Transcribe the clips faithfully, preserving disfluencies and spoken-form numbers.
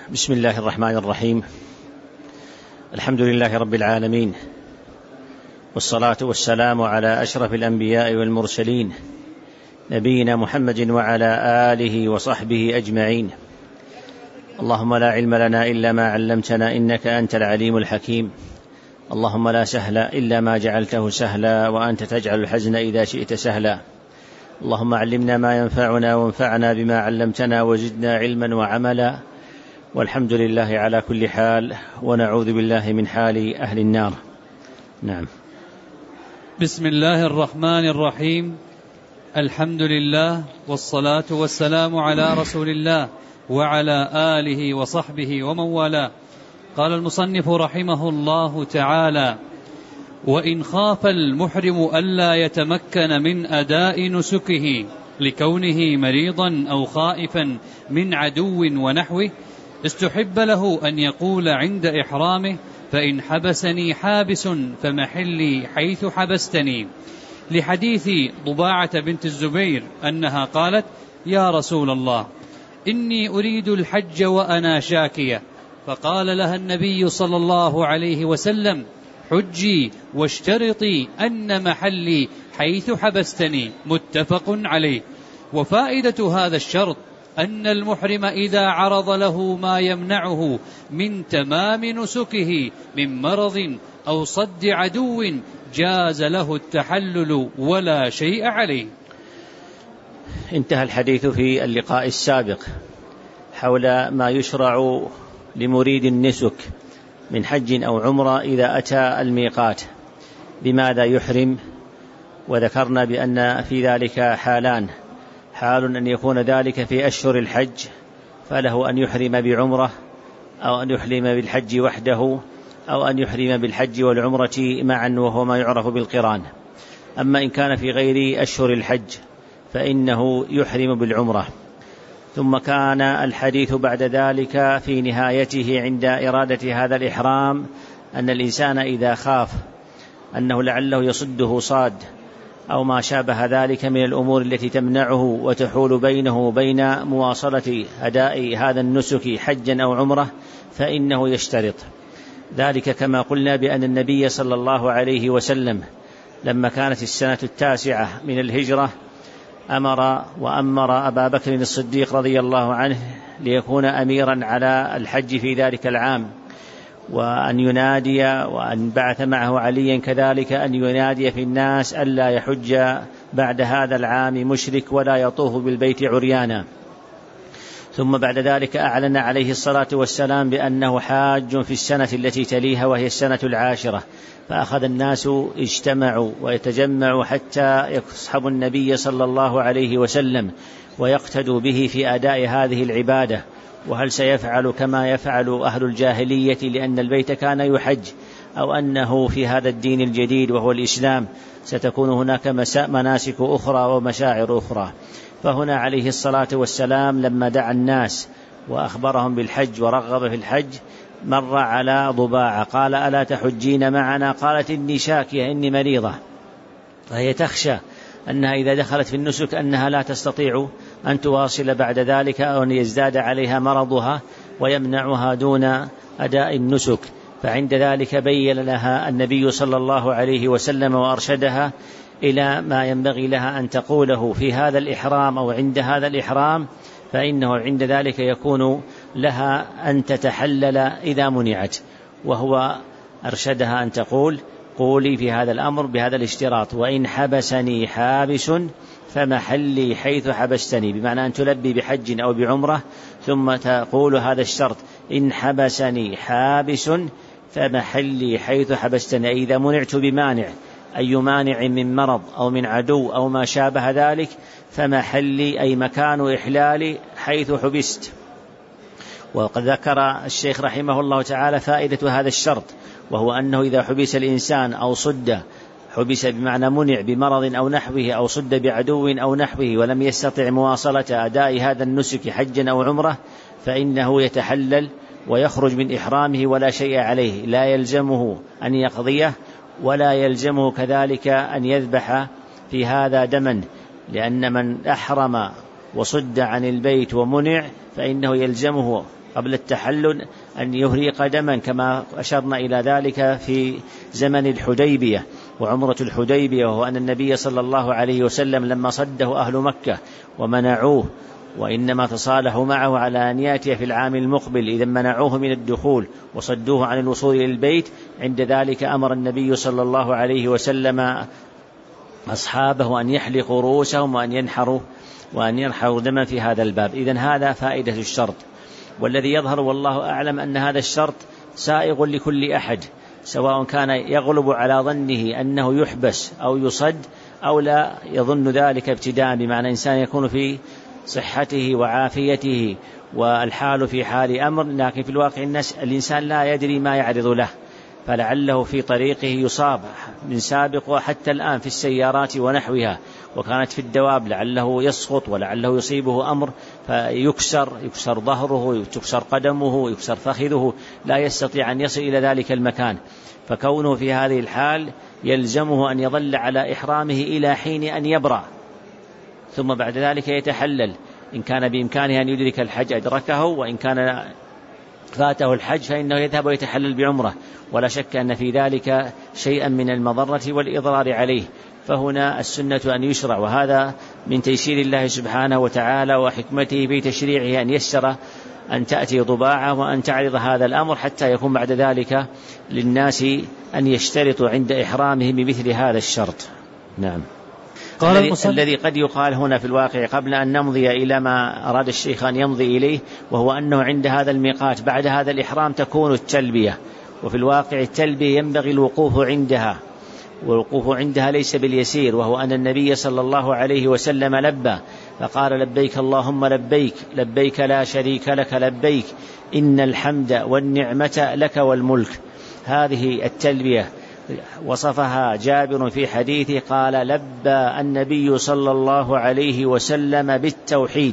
بسم الله الرحمن الرحيم. الحمد لله رب العالمين، والصلاة والسلام على أشرف الأنبياء والمرسلين، نبينا محمد وعلى آله وصحبه أجمعين. اللهم لا علم لنا إلا ما علمتنا، إنك أنت العليم الحكيم. اللهم لا سهل إلا ما جعلته سهلا، وأنت تجعل الحزن إذا شئت سهلا. اللهم علمنا ما ينفعنا، وانفعنا بما علمتنا، وزدنا علما وعملا، والحمد لله على كل حال، ونعوذ بالله من حال أهل النار. نعم. بسم الله الرحمن الرحيم. الحمد لله، والصلاة والسلام على رسول الله وعلى آله وصحبه ومن والاه. قال المصنف رحمه الله تعالى: وإن خاف المحرم ألا يتمكن من أداء نسكه لكونه مريضا أو خائفا من عدو ونحوه، استحب له أن يقول عند إحرامه: فإن حبسني حابس فمحلي حيث حبستني، لحديث ضباعة بنت الزبير أنها قالت: يا رسول الله، إني أريد الحج وأنا شاكية، فقال لها النبي صلى الله عليه وسلم: حجي واشترطي أن محلي حيث حبستني. متفق عليه. وفائدة هذا الشرط أن المحرم إذا عرض له ما يمنعه من تمام نسكه من مرض أو صد عدو جاز له التحلل ولا شيء عليه. انتهى الحديث في اللقاء السابق حول ما يشرع لمريد النسك من حج أو عمرة إذا أتى الميقات، بماذا يحرم، وذكرنا بأن في ذلك حالان: حال أن يكون ذلك في أشهر الحج فله أن يحرم بعمرة، أو أن يحرم بالحج وحده، أو أن يحرم بالحج والعمرة معا، وهو ما يعرف بالقران. أما إن كان في غير أشهر الحج فإنه يحرم بالعمرة. ثم كان الحديث بعد ذلك في نهايته عند إرادة هذا الإحرام أن الإنسان إذا خاف أنه لعله يصده صاد أو ما شابه ذلك من الأمور التي تمنعه وتحول بينه وبين مواصلة أداء هذا النسك حجا أو عمرة، فإنه يشترط ذلك، كما قلنا بأن النبي صلى الله عليه وسلم لما كانت السنة التاسعة من الهجرة أمر وأمر أبا بكر الصديق رضي الله عنه ليكون أميرا على الحج في ذلك العام، وأن ينادي، وأن بعث معه عليا كذلك أن ينادي في الناس ألا يحج بعد هذا العام مشرك ولا يطوف بالبيت عريانا. ثم بعد ذلك أعلن عليه الصلاة والسلام بأنه حاج في السنة التي تليها وهي السنة العاشرة، فأخذ الناس اجتمعوا ويتجمعوا حتى يصحبوا النبي صلى الله عليه وسلم ويقتدوا به في أداء هذه العبادة. وهل سيفعل كما يفعل أهل الجاهلية لأن البيت كان يحج، أو أنه في هذا الدين الجديد وهو الإسلام ستكون هناك مناسك أخرى ومشاعر أخرى؟ فهنا عليه الصلاة والسلام لما دعا الناس وأخبرهم بالحج ورغب في الحج مر على ضباعة قال: ألا تحجين معنا؟ قالت: إني شاكية، إني مريضة. فهي تخشى أنها إذا دخلت في النسك أنها لا تستطيع أن تواصل بعد ذلك، أو أن يزداد عليها مرضها ويمنعها دون أداء النسك. فعند ذلك بين لها النبي صلى الله عليه وسلم وأرشدها إلى ما ينبغي لها أن تقوله في هذا الإحرام أو عند هذا الإحرام، فإنه عند ذلك يكون لها أن تتحلل إذا منعت. وهو أرشدها أن تقول: قولي في هذا الأمر بهذا الاشتراط: وإن حبسني حابس فمحلي حيث حبستني، بمعنى أن تلبي بحج أو بعمرة ثم تقول هذا الشرط: إن حبسني حابس فمحلي حيث حبستني، إذا منعت بمانع، أي مانع من مرض أو من عدو أو ما شابه ذلك، فمحلي أي مكان إحلالي حيث حبست. وقد ذكر الشيخ رحمه الله تعالى فائدة هذا الشرط، وهو أنه إذا حبس الإنسان أو صد، حبس بمعنى منع بمرض أو نحوه، أو صد بعدو أو نحوه، ولم يستطع مواصلة أداء هذا النسك حجا أو عمرة، فإنه يتحلل ويخرج من إحرامه ولا شيء عليه، لا يلزمه أن يقضيه، ولا يلزمه كذلك أن يذبح في هذا دما، لأن من أحرم وصد عن البيت ومنع فإنه يلزمه قبل التحلل أن يهريق دما كما أشرنا إلى ذلك في زمن الحديبية وعمرة الحديبية، وهو أن النبي صلى الله عليه وسلم لما صده أهل مكة ومنعوه، وإنما تصالحوا معه على أن يأتي في العام المقبل، إذا منعوه من الدخول وصدوه عن الوصول إلى البيت، عند ذلك أمر النبي صلى الله عليه وسلم أصحابه أن يحلقوا رؤوسهم وأن ينحروا وأن ينحروا دما في هذا الباب. إذن هذا فائدة الشرط، والذي يظهر والله أعلم أن هذا الشرط سائغ لكل أحد، سواء كان يغلب على ظنه أنه يحبس أو يصد أو لا يظن ذلك ابتداء، بمعنى إنسان يكون في صحته وعافيته والحال في حال أمر، لكن في الواقع الناس الإنسان لا يدري ما يعرض له، فلعله في طريقه يصاب من سابق وحتى الآن في السيارات ونحوها، وكانت في الدواب لعله يسقط ولعله يصيبه أمر فيكسر يكسر ظهره يكسر قدمه يكسر فخذه، لا يستطيع أن يصل إلى ذلك المكان، فكونه في هذه الحال يلزمه أن يظل على إحرامه إلى حين أن يبرأ، ثم بعد ذلك يتحلل. إن كان بإمكانه أن يدرك الحج أدركه، وإن كان فاته الحج فإنه يذهب ويتحلل بعمره، ولا شك أن في ذلك شيئا من المضرة والإضرار عليه، فهنا السنة أن يشرع، وهذا من تيسير الله سبحانه وتعالى وحكمته في تشريعه أن يسر أن تأتي ضباعة وأن تعرض هذا الأمر، حتى يكون بعد ذلك للناس أن يشترطوا عند إحرامهم بمثل هذا الشرط. نعم. الذي, الذي قد يقال هنا في الواقع قبل أن نمضي إلى ما أراد الشيخ أن يمضي إليه، وهو أنه عند هذا الميقات بعد هذا الإحرام تكون التلبية، وفي الواقع التلبية ينبغي الوقوف عندها، والوقوف عندها ليس باليسير، وهو أن النبي صلى الله عليه وسلم لبى فقال لبيك اللهم لبيك لبيك لا شريك لك لبيك إن الحمد والنعمة لك والملك. هذه التلبية وصفها جابر في حديثه قال لبى النبي صلى الله عليه وسلم بالتوحيد،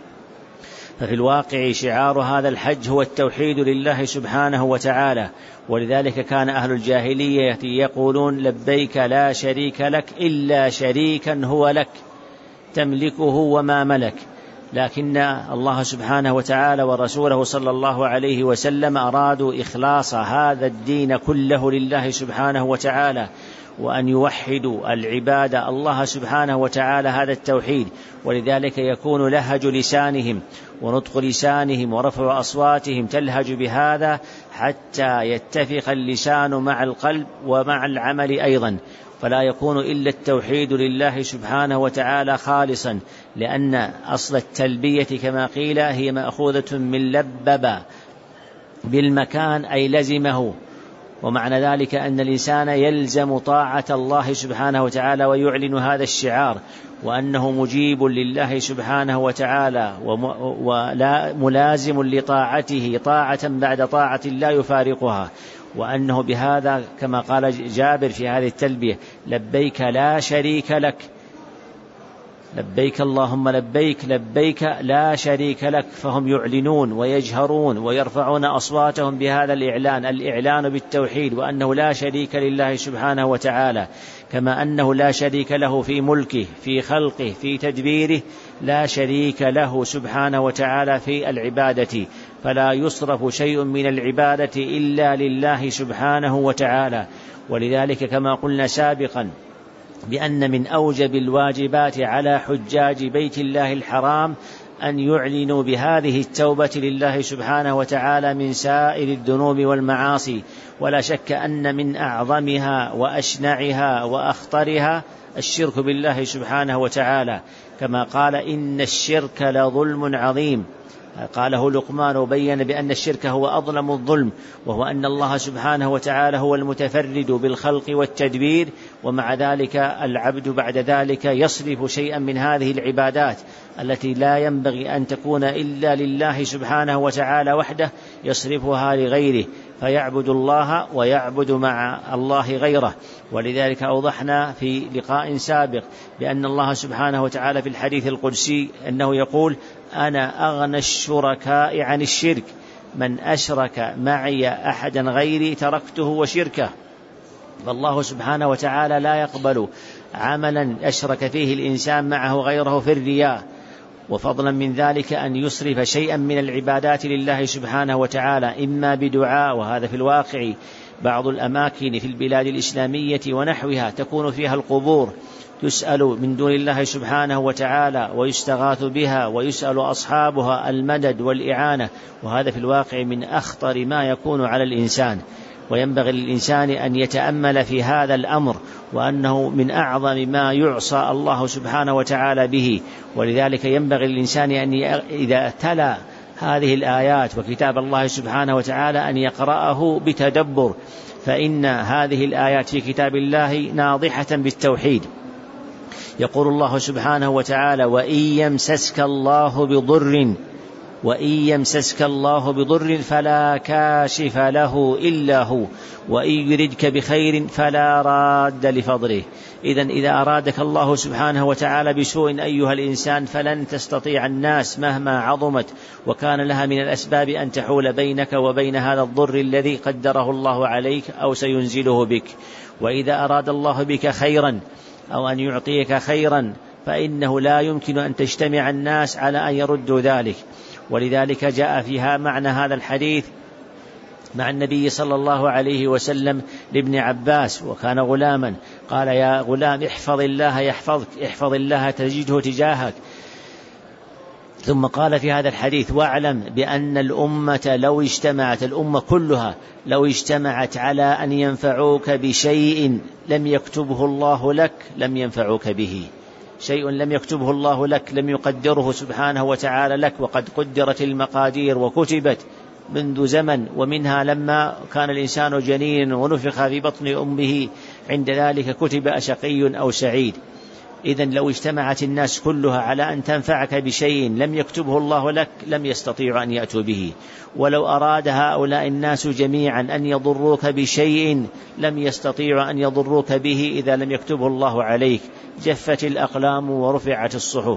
ففي الواقع شعار هذا الحج هو التوحيد لله سبحانه وتعالى، ولذلك كان أهل الجاهلية يقولون لبيك لا شريك لك إلا شريكا هو لك تملكه وما ملك، لكن الله سبحانه وتعالى ورسوله صلى الله عليه وسلم أرادوا إخلاص هذا الدين كله لله سبحانه وتعالى، وأن يوحدوا العبادة الله سبحانه وتعالى هذا التوحيد، ولذلك يكون لهج لسانهم ونطق لسانهم ورفع أصواتهم تلهج بهذا حتى يتفق اللسان مع القلب ومع العمل أيضا، فلا يكون إلا التوحيد لله سبحانه وتعالى خالصا، لأن أصل التلبية كما قيل هي مأخوذة من لبب بالمكان أي لزمه، ومعنى ذلك أن الإنسان يلزم طاعة الله سبحانه وتعالى ويعلن هذا الشعار، وأنه مجيب لله سبحانه وتعالى ولا ملازم لطاعته طاعة بعد طاعة لا يفارقها، وأنه بهذا كما قال جابر في هذه التلبية لبيك لا شريك لك لبيك اللهم لبيك لبيك لا شريك لك، فهم يعلنون ويجهرون ويرفعون أصواتهم بهذا الإعلان الإعلان بالتوحيد، وأنه لا شريك لله سبحانه وتعالى، كما أنه لا شريك له في ملكه في خلقه في تدبيره، لا شريك له سبحانه وتعالى في العبادة، فلا يصرف شيء من العبادة إلا لله سبحانه وتعالى. ولذلك كما قلنا سابقا بأن من أوجب الواجبات على حجاج بيت الله الحرام أن يعلنوا بهذه التوبة لله سبحانه وتعالى من سائر الذنوب والمعاصي، ولا شك أن من أعظمها وأشنعها وأخطرها الشرك بالله سبحانه وتعالى، كما قال إن الشرك لظلم عظيم، قاله لقمان وبين بأن الشرك هو أظلم الظلم، وهو أن الله سبحانه وتعالى هو المتفرد بالخلق والتدبير، ومع ذلك العبد بعد ذلك يصرف شيئا من هذه العبادات التي لا ينبغي أن تكون إلا لله سبحانه وتعالى وحده، يصرفها لغيره فيعبد الله ويعبد مع الله غيره. ولذلك أوضحنا في لقاء سابق بأن الله سبحانه وتعالى في الحديث القدسي أنه يقول أنا أغنى الشركاء عن الشرك، من أشرك معي أحدا غيري تركته وشركه. فالله سبحانه وتعالى لا يقبل عملا أشرك فيه الإنسان معه غيره في الرياء وفضلا من ذلك أن يصرف شيئا من العبادات لله سبحانه وتعالى، إما بدعاء، وهذا في الواقع بعض الأماكن في البلاد الإسلامية ونحوها تكون فيها القبور يسأل من دون الله سبحانه وتعالى ويستغاث بها ويسأل أصحابها المدد والإعانة، وهذا في الواقع من أخطر ما يكون على الإنسان، وينبغي للإنسان أن يتأمل في هذا الأمر، وأنه من أعظم ما يعصى الله سبحانه وتعالى به. ولذلك ينبغي للإنسان أن إذا تلا هذه الآيات وكتاب الله سبحانه وتعالى أن يقرأه بتدبر، فإن هذه الآيات في كتاب الله ناضحة بالتوحيد. يقول الله سبحانه وتعالى: وإن يمسسك الله بضر وإن يمسسك الله بضر فلا كاشف له إلا هو وإن يردك بخير فلا راد لفضله. إذن إذا أرادك الله سبحانه وتعالى بسوء أيها الإنسان فلن تستطيع الناس مهما عظمت وكان لها من الأسباب أن تحول بينك وبين هذا الضر الذي قدره الله عليك أو سينزله بك. وإذا أراد الله بك خيرا أو أن يعطيك خيرا فإنه لا يمكن أن تجتمع الناس على أن يردوا ذلك. ولذلك جاء فيها معنى هذا الحديث مع النبي صلى الله عليه وسلم لابن عباس وكان غلاما، قال: يا غلام احفظ الله يحفظك، احفظ الله تجده تجاهك. ثم قال في هذا الحديث: واعلم بأن الأمة لو اجتمعت الأمة كلها لو اجتمعت على أن ينفعوك بشيء لم يكتبه الله لك لم ينفعوك به. شيء لم يكتبه الله لك لم يقدره سبحانه وتعالى لك، وقد قدرت المقادير وكتبت منذ زمن، ومنها لما كان الإنسان جنين ونفخ في بطن أمه، عند ذلك كتب أشقي أو سعيد. إذن لو اجتمعت الناس كلها على أن تنفعك بشيء لم يكتبه الله لك لم يستطيعوا أن يأتوا به، ولو أراد هؤلاء الناس جميعا أن يضروك بشيء لم يستطيعوا أن يضروك به إذا لم يكتبه الله عليك. جفت الأقلام ورفعت الصحف.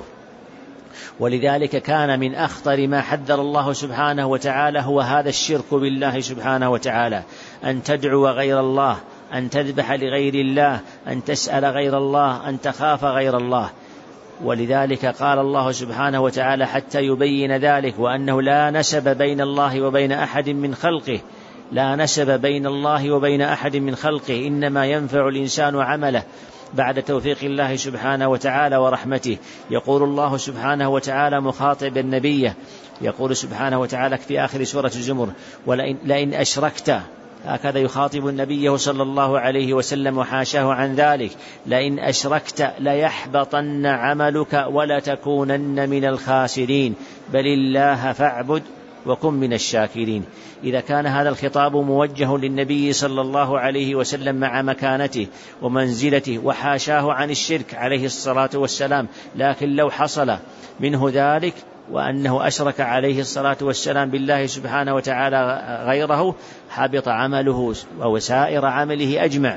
ولذلك كان من أخطر ما حذر الله سبحانه وتعالى هو هذا الشرك بالله سبحانه وتعالى، أن تدعو غير الله، أن تذبح لغير الله، أن تسأل غير الله، أن تخاف غير الله. ولذلك قال الله سبحانه وتعالى حتى يبين ذلك، وأنه لا نسب بين الله وبين أحد من خلقه، لا نسب بين الله وبين أحد من خلقه، إنما ينفع الإنسان عمله بعد توفيق الله سبحانه وتعالى ورحمته. يقول الله سبحانه وتعالى مخاطب النبي، يقول سبحانه وتعالى في آخر سورة الزمر: ولئن لئن أشركت، هكذا يخاطب النبي صلى الله عليه وسلم وحاشاه عن ذلك: لئن أشركت ليحبطن عملك ولتكونن من الخاسرين بل الله فاعبد وكن من الشاكرين. إذا كان هذا الخطاب موجه للنبي صلى الله عليه وسلم مع مكانته ومنزلته وحاشاه عن الشرك عليه الصلاة والسلام، لكن لو حصل منه ذلك وأنه أشرك عليه الصلاة والسلام بالله سبحانه وتعالى غيره حبط عمله وسائر عمله أجمع.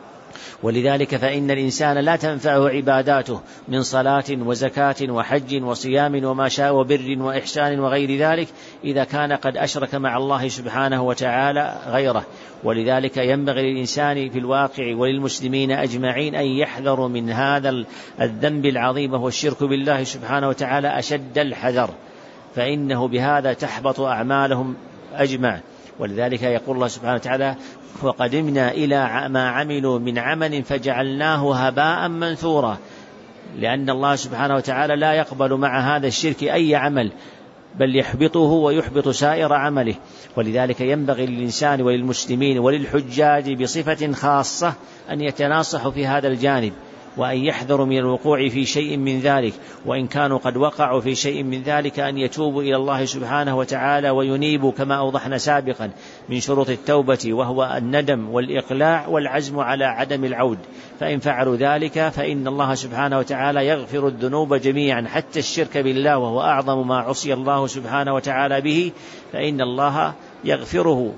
ولذلك فإن الإنسان لا تنفعه عباداته من صلاة وزكاة وحج وصيام وما شاء وبر وإحسان وغير ذلك إذا كان قد أشرك مع الله سبحانه وتعالى غيره. ولذلك ينبغي للإنسان في الواقع وللمسلمين أجمعين أن يحذروا من هذا الذنب العظيم وهو الشرك بالله سبحانه وتعالى أشد الحذر، فإنه بهذا تحبط أعمالهم أجمع. ولذلك يقول الله سبحانه وتعالى: وقدمنا إلى ما عملوا من عمل فجعلناه هباء منثورا، لأن الله سبحانه وتعالى لا يقبل مع هذا الشرك أي عمل بل يحبطه ويحبط سائر عمله. ولذلك ينبغي للإنسان وللمسلمين وللحجاج بصفة خاصة أن يتناصحوا في هذا الجانب، وأن يحذروا من الوقوع في شيء من ذلك، وإن كانوا قد وقعوا في شيء من ذلك أن يتوبوا إلى الله سبحانه وتعالى وينيبوا كما أوضحنا سابقا من شروط التوبة، وهو الندم والإقلاع والعزم على عدم العود. فإن فعلوا ذلك فإن الله سبحانه وتعالى يغفر الذنوب جميعا حتى الشرك بالله، وهو أعظم ما عصي الله سبحانه وتعالى به، فإن الله يغفره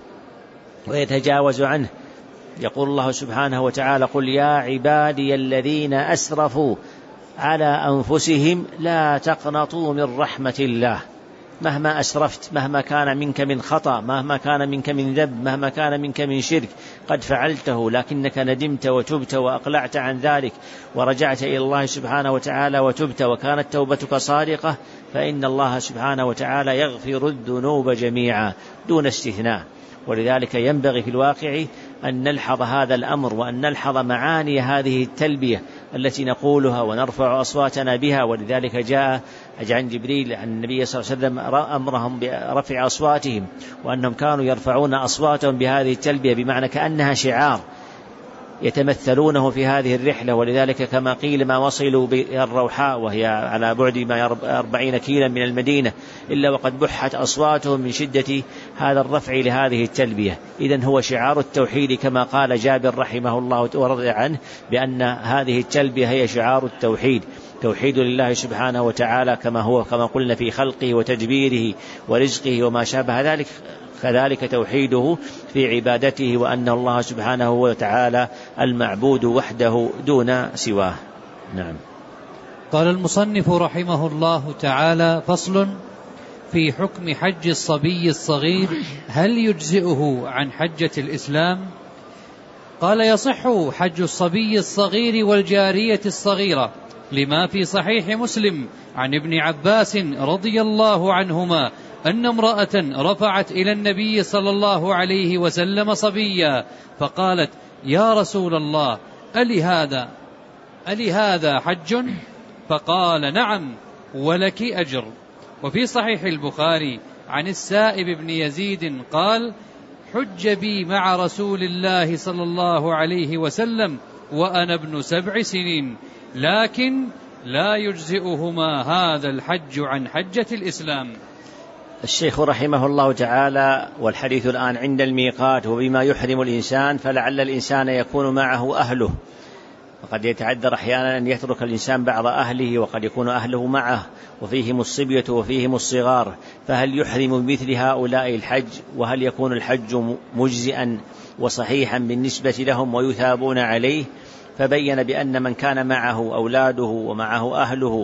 ويتجاوز عنه. يقول الله سبحانه وتعالى: قل يا عبادي الذين أسرفوا على أنفسهم لا تقنطوا من رحمة الله. مهما أسرفت، مهما كان منك من خطأ، مهما كان منك من ذنب، مهما كان منك من شرك قد فعلته لكنك ندمت وتبت وأقلعت عن ذلك ورجعت إلى الله سبحانه وتعالى وتبت وكانت توبتك صادقة، فإن الله سبحانه وتعالى يغفر الذنوب جميعا دون استثناء. ولذلك ينبغي في الواقع أن نلحظ هذا الأمر، وأن نلحظ معاني هذه التلبية التي نقولها ونرفع أصواتنا بها. ولذلك جاء عن جبريل عن النبي صلى الله عليه وسلم أمرهم برفع أصواتهم، وأنهم كانوا يرفعون أصواتهم بهذه التلبية بمعنى كأنها شعار يتمثلونه في هذه الرحلة. ولذلك كما قيل ما وصلوا بالروحاء وهي على بعد ما أربعين كيلا من المدينة إلا وقد بحت أصواتهم من شدة هذا الرفع لهذه التلبية. إذن هو شعار التوحيد كما قال جابر رحمه الله ورضي عنه بأن هذه التلبية هي شعار التوحيد، توحيد لله سبحانه وتعالى كما هو كما قلنا في خلقه وتدبيره ورزقه وما شابه ذلك، كذلك توحيده في عبادته وأن الله سبحانه وتعالى المعبود وحده دون سواه. نعم. قال المصنف رحمه الله تعالى: فصل في حكم حج الصبي الصغير، هل يجزئه عن حجة الإسلام؟ قال: يصح حج الصبي الصغير والجارية الصغيرة لما في صحيح مسلم عن ابن عباس رضي الله عنهما أن امرأة رفعت إلى النبي صلى الله عليه وسلم صبيا فقالت: يا رسول الله، ألي هذا ألي هذا حج؟ فقال: نعم ولك أجر. وفي صحيح البخاري عن السائب بن يزيد قال: حج بي مع رسول الله صلى الله عليه وسلم وأنا ابن سبع سنين، لكن لا يجزئهما هذا الحج عن حجة الإسلام. الشيخ رحمه الله تعالى والحديث الآن عند الميقات وبما يحرم الإنسان، فلعل الإنسان يكون معه أهله، وقد يتعذر أحيانا أن يترك الإنسان بعض أهله وقد يكون أهله معه وفيهم الصبية وفيهم الصغار، فهل يحرم بمثل هؤلاء الحج؟ وهل يكون الحج مجزئا وصحيحا بالنسبة لهم ويثابون عليه؟ فبين بأن من كان معه أولاده ومعه أهله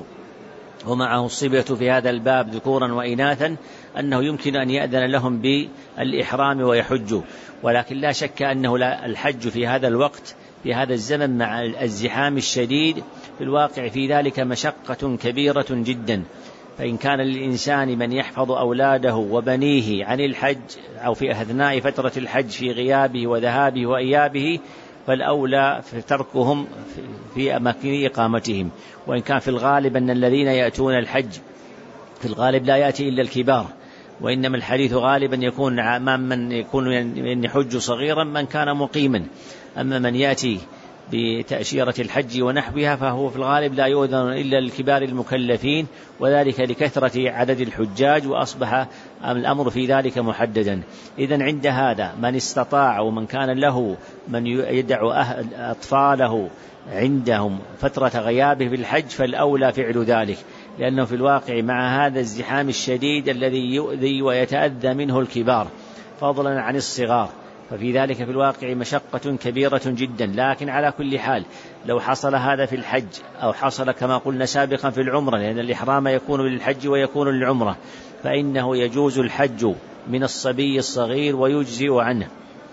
ومعه الصبية في هذا الباب ذكورا وإناثا أنه يمكن أن يأذن لهم بالإحرام ويحجوا، ولكن لا شك أنه الحج في هذا الوقت في هذا الزمن مع الازدحام الشديد في الواقع في ذلك مشقة كبيرة جدا. فإن كان للإنسان من يحفظ أولاده وبنيه عن الحج أو في أثناء فترة الحج في غيابه وذهابه وإيابه، فالأولى في تركهم في أماكن إقامتهم. وإن كان في الغالب أن الذين يأتون الحج في الغالب لا يأتي إلا الكبار، وإنما الحديث غالبا يكون أمام من يكون يحج صغيرا من كان مقيما. أما من يأتي بتأشيرة الحج ونحوها فهو في الغالب لا يؤذن إلا الكبار المكلفين، وذلك لكثرة عدد الحجاج، وأصبح الأمر في ذلك محددا. إذن عند هذا من استطاع ومن كان له من يدع أطفاله عندهم فترة غيابه في الحج فالأولى فعل ذلك، لأنه في الواقع مع هذا الزحام الشديد الذي يؤذي ويتأذى منه الكبار فضلا عن الصغار، ففي ذلك في الواقع مشقة كبيرة جدا. لكن على كل حال لو حصل هذا في الحج أو حصل كما قلنا سابقا في العمرة، لأن الإحرام يكون للحج ويكون للعمرة، فإنه يجوز الحج من الصبي الصغير ويجزئ عنه.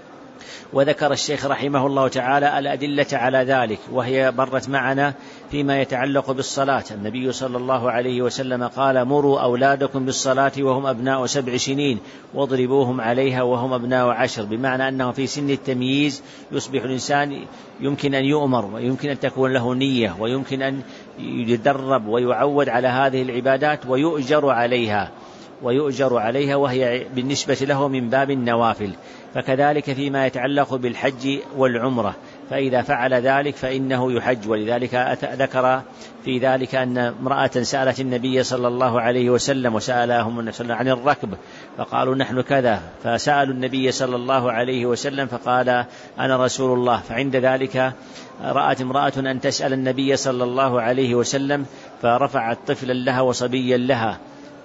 وذكر الشيخ رحمه الله تعالى الأدلة على ذلك، وهي مرت معنا فيما يتعلق بالصلاة. النبي صلى الله عليه وسلم قال: مروا أولادكم بالصلاة وهم أبناء سبع سنين واضربوهم عليها وهم أبناء عشر، بمعنى أنه في سن التمييز يصبح الإنسان يمكن أن يؤمر ويمكن أن تكون له نية ويمكن أن يدرب ويعود على هذه العبادات ويؤجر عليها ويؤجر عليها وهي بالنسبة له من باب النوافل. فكذلك فيما يتعلق بالحج والعمرة، فإذا فعل ذلك فإنه يحج. ولذلك ذكر في ذلك أن امرأة سألت النبي صلى الله عليه وسلم وسألهم عن الركب فقالوا: نحن كذا، فسألوا النبي صلى الله عليه وسلم فقال: أنا رسول الله. فعند ذلك رأت امرأة أن تسأل النبي صلى الله عليه وسلم فرفعت طفلا لها وصبيا لها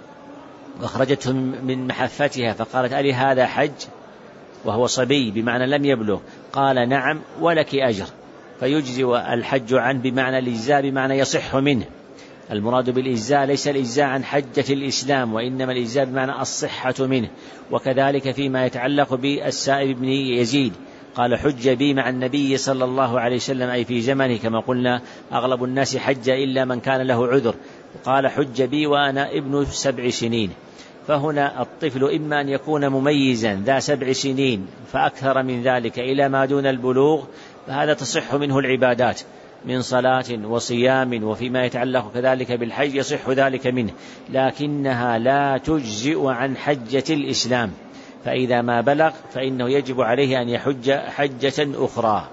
وأخرجته من محفتها فقالت: ألي هذا حج؟ وهو صبي بمعنى لم يبلغ. قال: نعم ولك أجر. فيجزي الحج عنه بمعنى الإجزاء بمعنى يصح منه. المراد بالإجزاء ليس الإجزاء عن حجة الإسلام، وإنما الإجزاء بمعنى الصحة منه. وكذلك فيما يتعلق بالسائب بن يزيد قال حج بي مع النبي صلى الله عليه وسلم، أي في زمنه، كما قلنا أغلب الناس حج إلا من كان له عذر، قال حج بي وأنا ابن سبع سنين. فهنا الطفل إما أن يكون مميزا ذا سبع سنين فأكثر من ذلك إلى ما دون البلوغ، فهذا تصح منه العبادات من صلاة وصيام، وفيما يتعلق كذلك بالحج يصح ذلك منه، لكنها لا تجزئ عن حجة الإسلام، فإذا ما بلغ فإنه يجب عليه أن يحج حجة أخرى.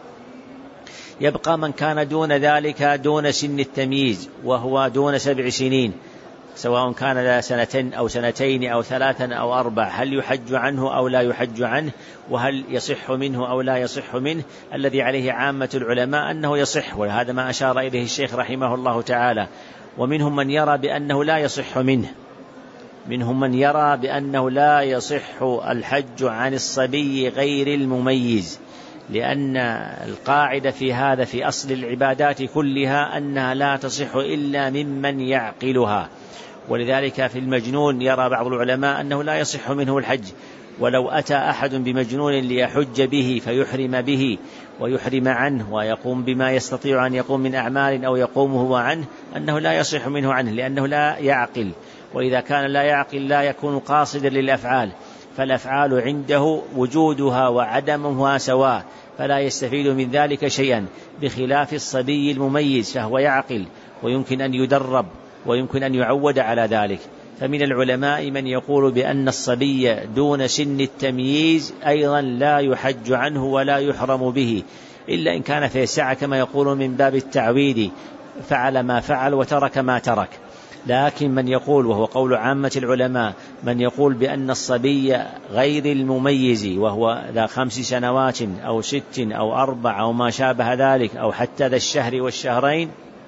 يبقى من كان دون ذلك دون سن التمييز وهو دون سبع سنين، سواء كان ذا سنتين أو سنتين أو ثلاثا أو أربع، هل يحج عنه أو لا يحج عنه، وهل يصح منه أو لا يصح منه؟ الذي عليه عامة العلماء أنه يصح، وهذا ما أشار إليه الشيخ رحمه الله تعالى. ومنهم من يرى بأنه لا يصح منه، منهم من يرى بأنه لا يصح الحج عن الصبي غير المميز، لأن القاعدة في هذا في أصل العبادات كلها أنها لا تصح إلا ممن يعقلها. ولذلك في المجنون يرى بعض العلماء أنه لا يصح منه الحج، ولو أتى أحد بمجنون ليحج به فيحرم به ويحرم عنه ويقوم بما يستطيع أن يقوم من أعمال أو يقوم هو عنه، أنه لا يصح منه عنه لأنه لا يعقل، وإذا كان لا يعقل لا يكون قاصدا للأفعال، فالأفعال عنده وجودها وعدمها سواء، فلا يستفيد من ذلك شيئا، بخلاف الصبي المميز فهو يعقل ويمكن أن يدرب ويمكن أن يعود على ذلك. فمن العلماء من يقول بأن الصبي دون سن التمييز أيضا لا يحج عنه ولا يحرم به، إلا إن كان في سعة كما يقول من باب التعويد، فعل ما فعل وترك ما ترك. لكن من يقول، وهو قول عامة العلماء، من يقول بأن الصبي غير المميز وهو ذا خمس سنوات أو ست أو أربع أو ما شابه ذلك أو حتى ذا الشهر والشهرين،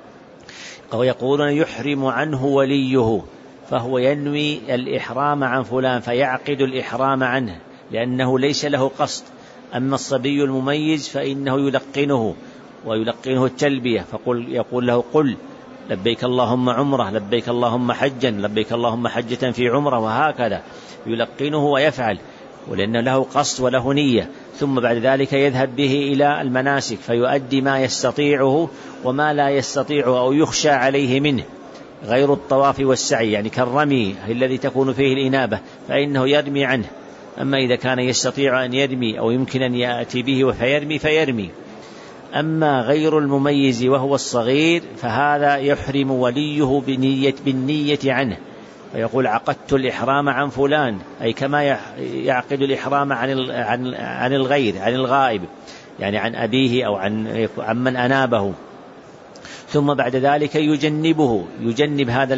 أو يقولون يحرم عنه وليه، فهو ينوي الإحرام عن فلان فيعقد الإحرام عنه لأنه ليس له قصد. أما الصبي المميز فإنه يلقنه ويلقنه التلبية، فقل يقول له قل لبيك اللهم عمره، لبيك اللهم حجا، لبيك اللهم حجة في عمره، وهكذا يلقنه ويفعل، ولأنه له قصد وله نية. ثم بعد ذلك يذهب به إلى المناسك فيؤدي ما يستطيعه وما لا يستطيع أو يخشى عليه منه، غير الطواف والسعي، يعني كالرمي الذي تكون فيه الإنابة فإنه يرمي عنه. أما إذا كان يستطيع أن يرمي أو يمكن أن يأتي به فيرمي فيرمي. أما غير المميز وهو الصغير فهذا يحرم وليه بنية بالنية عنه، فيقول عقدت الإحرام عن فلان، أي كما يعقد الإحرام عن عن الغير، عن الغائب، يعني عن أبيه أو عن عن من أنابه. ثم بعد ذلك يجنبه يجنب هذا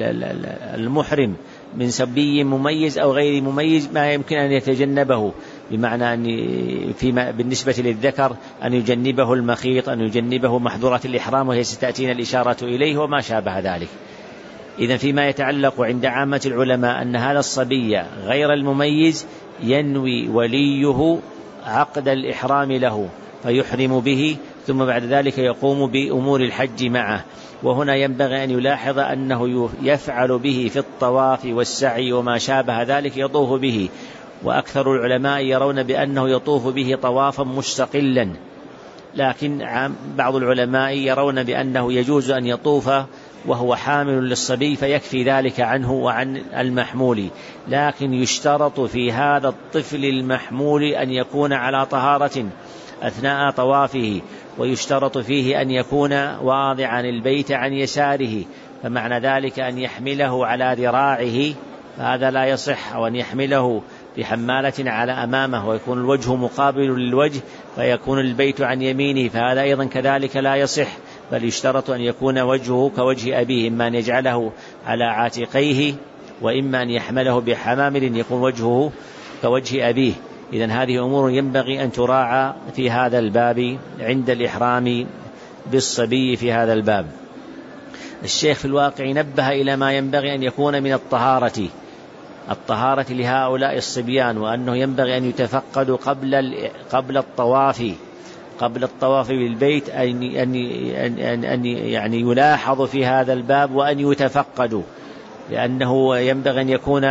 المحرم من صبي مميز أو غير مميز ما يمكن أن يتجنبه، بمعنى أن فيما بالنسبة للذكر أن يجنبه المخيط، أن يجنبه محظورات الإحرام، وهي ستأتينا الإشارة إليه وما شابه ذلك. إذن فيما يتعلق عند عامة العلماء أن هذا الصبي غير المميز ينوي وليه عقد الإحرام له فيحرم به، ثم بعد ذلك يقوم بأمور الحج معه. وهنا ينبغي أن يلاحظ أنه يفعل به في الطواف والسعي وما شابه ذلك، يطوف به، وأكثر العلماء يرون بأنه يطوف به طوافا مستقلا، لكن بعض العلماء يرون بأنه يجوز أن يطوف وهو حامل للصبي فيكفي ذلك عنه وعن المحمول، لكن يشترط في هذا الطفل المحمول أن يكون على طهارة أثناء طوافه، ويشترط فيه أن يكون واضعا البيت عن يساره، فمعنى ذلك أن يحمله على ذراعه فهذا لا يصح، أو أن يحمله بحمالة على أمامه ويكون الوجه مقابل للوجه فيكون البيت عن يمينه، فهذا أيضا كذلك لا يصح، بل يشترط أن يكون وجهه كوجه أبيه، إما أن يجعله على عاتقيه وإما أن يحمله بحمامل يكون وجهه كوجه أبيه. إذن هذه أمور ينبغي أن تراعى في هذا الباب عند الإحرام بالصبي في هذا الباب. الشيخ في الواقع نبه إلى ما ينبغي أن يكون من الطهارة الطهارة لهؤلاء الصبيان، وأنه ينبغي أن يتفقدوا قبل قبل الطواف قبل الطواف بالبيت أن أن أن أن يعني يلاحظ في هذا الباب وأن يتفقدوا، لأنه ينبغي أن يكون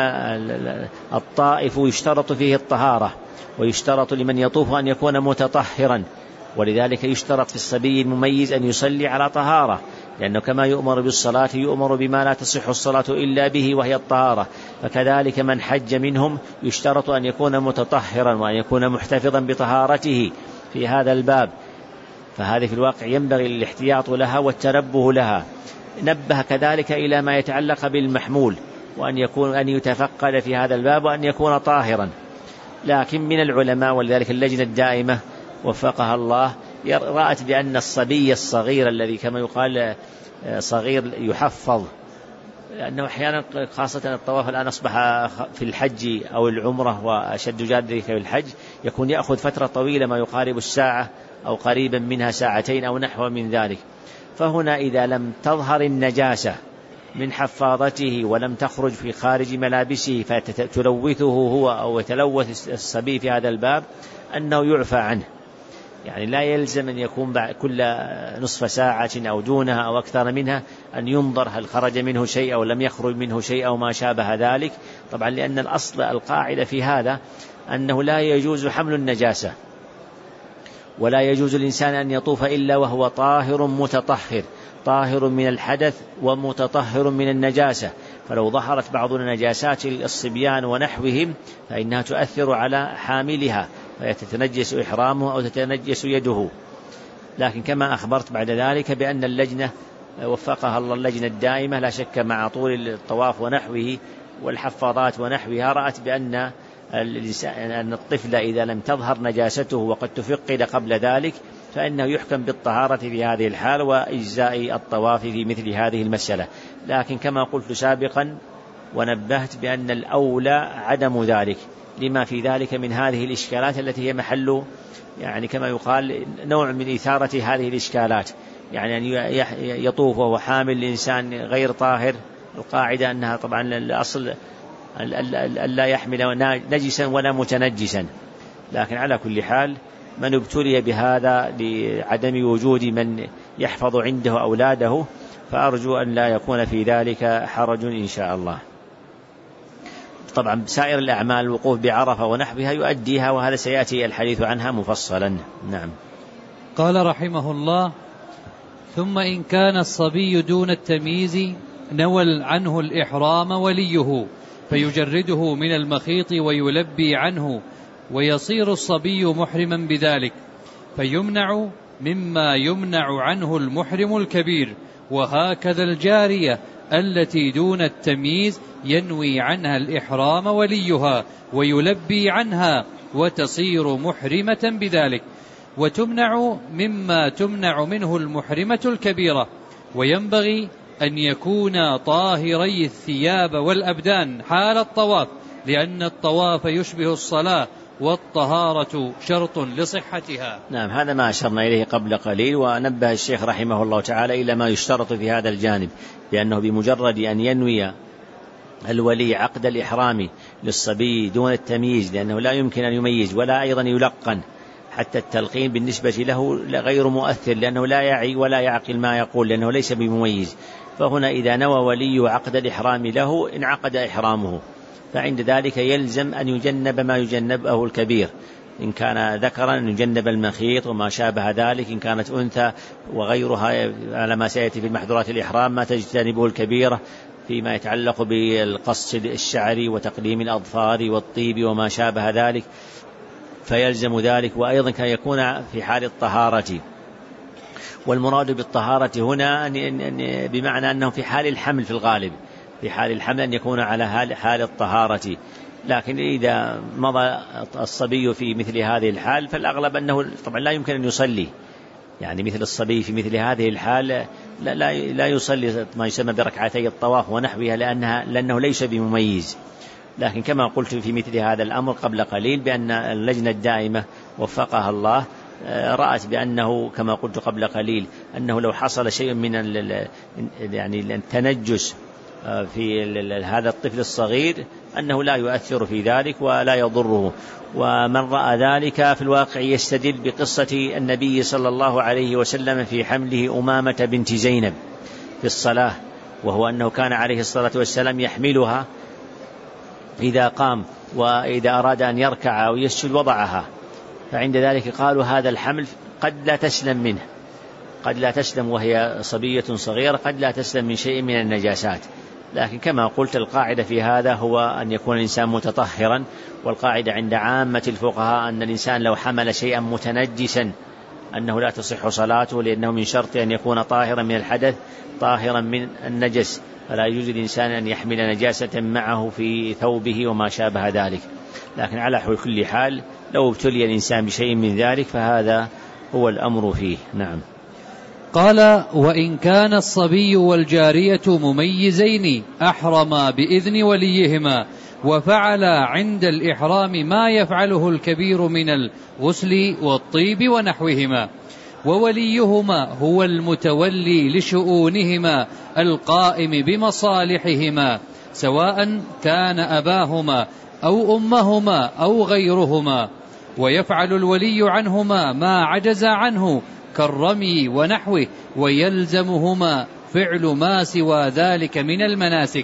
الطائف يشترط فيه الطهارة، ويشترط لمن يطوف أن يكون متطهرا، ولذلك يشترط في الصبي المميز أن يصلي على طهارة، لأنه كما يؤمر بالصلاة يؤمر بما لا تصح الصلاة إلا به وهي الطهارة. فكذلك من حج منهم يشترط أن يكون متطهرا وأن يكون محتفظا بطهارته في هذا الباب، فهذه في الواقع ينبغي الاحتياط لها والتنبه لها. نبه كذلك إلى ما يتعلق بالمحمول، وأن يكون أن يتفقد في هذا الباب وأن يكون طاهرا. لكن من العلماء، ولذلك اللجنة الدائمة وفقها الله رأت بأن الصبي الصغير الذي كما يقال صغير يحفظ، لأنه أحيانا خاصة الطواف الآن أصبح في الحج أو العمرة وأشد ذلك في الحج يكون يأخذ فترة طويلة ما يقارب الساعة أو قريبا منها ساعتين أو نحو من ذلك. فهنا إذا لم تظهر النجاسة من حفاظته ولم تخرج في خارج ملابسه فتلوثه هو أو يتلوث الصبي في هذا الباب، أنه يعفى عنه، يعني لا يلزم أن يكون كل نصف ساعة أو دونها أو أكثر منها أن ينظر هل خرج منه شيء أو لم يخرج منه شيء أو ما شابه ذلك. طبعا لأن الأصل القاعدة في هذا أنه لا يجوز حمل النجاسة، ولا يجوز الإنسان أن يطوف إلا وهو طاهر متطهر، طاهر من الحدث ومتطهر من النجاسة. فلو ظهرت بعض النجاسات الصبيان ونحوهم فإنها تؤثر على حاملها فيتنجس إحرامه أو تتنجس يده. لكن كما أخبرت بعد ذلك بأن اللجنة وفقها الله اللجنة الدائمة لا شك مع طول الطواف ونحوه والحفاظات ونحوها رأت بأن أن الطفل إذا لم تظهر نجاسته وقد تفقد قبل ذلك فإنه يحكم بالطهارة في هذه الحال وإجزاء الطواف في مثل هذه المسألة. لكن كما قلت سابقا ونبهت بأن الأولى عدم ذلك، لما في ذلك من هذه الإشكالات التي هي محل يعني كما يقال نوع من إثارة هذه الإشكالات، يعني أن يطوف وهو حامل الإنسان غير طاهر. القاعدة أنها طبعا الأصل لا يحمل نجسا ولا متنجسا، لكن على كل حال من ابتلي بهذا لعدم وجود من يحفظ عنده أولاده فأرجو أن لا يكون في ذلك حرج إن شاء الله. طبعا سائر الأعمال الوقوف بعرفة ونحوها يؤديها، وهذا سيأتي الحديث عنها مفصلا. نعم. قال رحمه الله: ثم إن كان الصبي دون التمييز نوى عنه الإحرام وليه فيجرده من المخيط ويلبي عنه، ويصير الصبي محرما بذلك، فيمنع مما يمنع عنه المحرم الكبير. وهكذا الجارية التي دون التمييز ينوي عنها الإحرام وليها ويلبي عنها وتصير محرمة بذلك، وتمنع مما تمنع منه المحرمة الكبيرة. وينبغي أن يكون طاهري الثياب والأبدان حال الطواف، لأن الطواف يشبه الصلاة والطهارة شرط لصحتها. نعم، هذا ما أشرنا إليه قبل قليل، ونبه الشيخ رحمه الله تعالى إلى ما يشترط في هذا الجانب، لأنه بمجرد أن ينوي الولي عقد الإحرام للصبي دون التمييز، لأنه لا يمكن أن يميز ولا أيضا يلقن، حتى التلقين بالنسبة له غير مؤثر، لأنه لا يعي ولا يعقل ما يقول، لأنه ليس بمميز. فهنا إذا نوى ولي عقد الإحرام له انعقد إحرامه، فعند ذلك يلزم أن يجنب ما يجنبه الكبير، إن كان ذكرا أن يجنب المخيط وما شابه ذلك، إن كانت أنثى وغيرها على ما سيأتي في محظورات الإحرام ما تجتنبه الكبيرة فيما يتعلق بالقص الشعري وتقليم الأظفار والطيب وما شابه ذلك، فيلزم ذلك. وأيضا كان يكون في حال الطهارة، والمراد بالطهارة هنا بمعنى أنه في حال الحمل في الغالب، في حال الحمل أن يكون على حال الطهارة. لكن إذا مضى الصبي في مثل هذه الحال فالأغلب أنه طبعا لا يمكن أن يصلي، يعني مثل الصبي في مثل هذه الحال لا, لا, لا يصلي ما يسمى بركعتي الطواف ونحوها، لأنها لأنه ليس بمميز. لكن كما قلت في مثل هذا الأمر قبل قليل بأن اللجنة الدائمة وفقها الله رأت بأنه كما قلت قبل قليل أنه لو حصل شيء من يعني التنجس في هذا الطفل الصغير أنه لا يؤثر في ذلك ولا يضره. ومن رأى ذلك في الواقع يستدل بقصة النبي صلى الله عليه وسلم في حمله أمامة بنت زينب في الصلاة، وهو أنه كان عليه الصلاة والسلام يحملها إذا قام، وإذا أراد أن يركع أو يسجد وضعها، فعند ذلك قالوا هذا الحمل قد لا تسلم منه، قد لا تسلم وهي صبية صغيرة، قد لا تسلم من شيء من النجاسات. لكن كما قلت القاعدة في هذا هو أن يكون الإنسان متطهرا، والقاعدة عند عامة الفقهاء أن الإنسان لو حمل شيئا متنجسا أنه لا تصح صلاته، لأنه من شرط أن يكون طاهرا من الحدث طاهرا من النجس، فلا يجوز الإنسان أن يحمل نجاسة معه في ثوبه وما شابه ذلك. لكن على كل حال لو ابتلي الإنسان بشيء من ذلك فهذا هو الأمر فيه. نعم. قال: وإن كان الصبي والجارية مميزين أحرما بإذن وليهما، وفعل عند الإحرام ما يفعله الكبير من الغسل والطيب ونحوهما، ووليهما هو المتولي لشؤونهما القائم بمصالحهما، سواء كان أباهما أو أمهما أو غيرهما، ويفعل الولي عنهما ما عجز عنه كالرمي ونحوه، ويلزمهما فعل ما سوى ذلك من المناسك.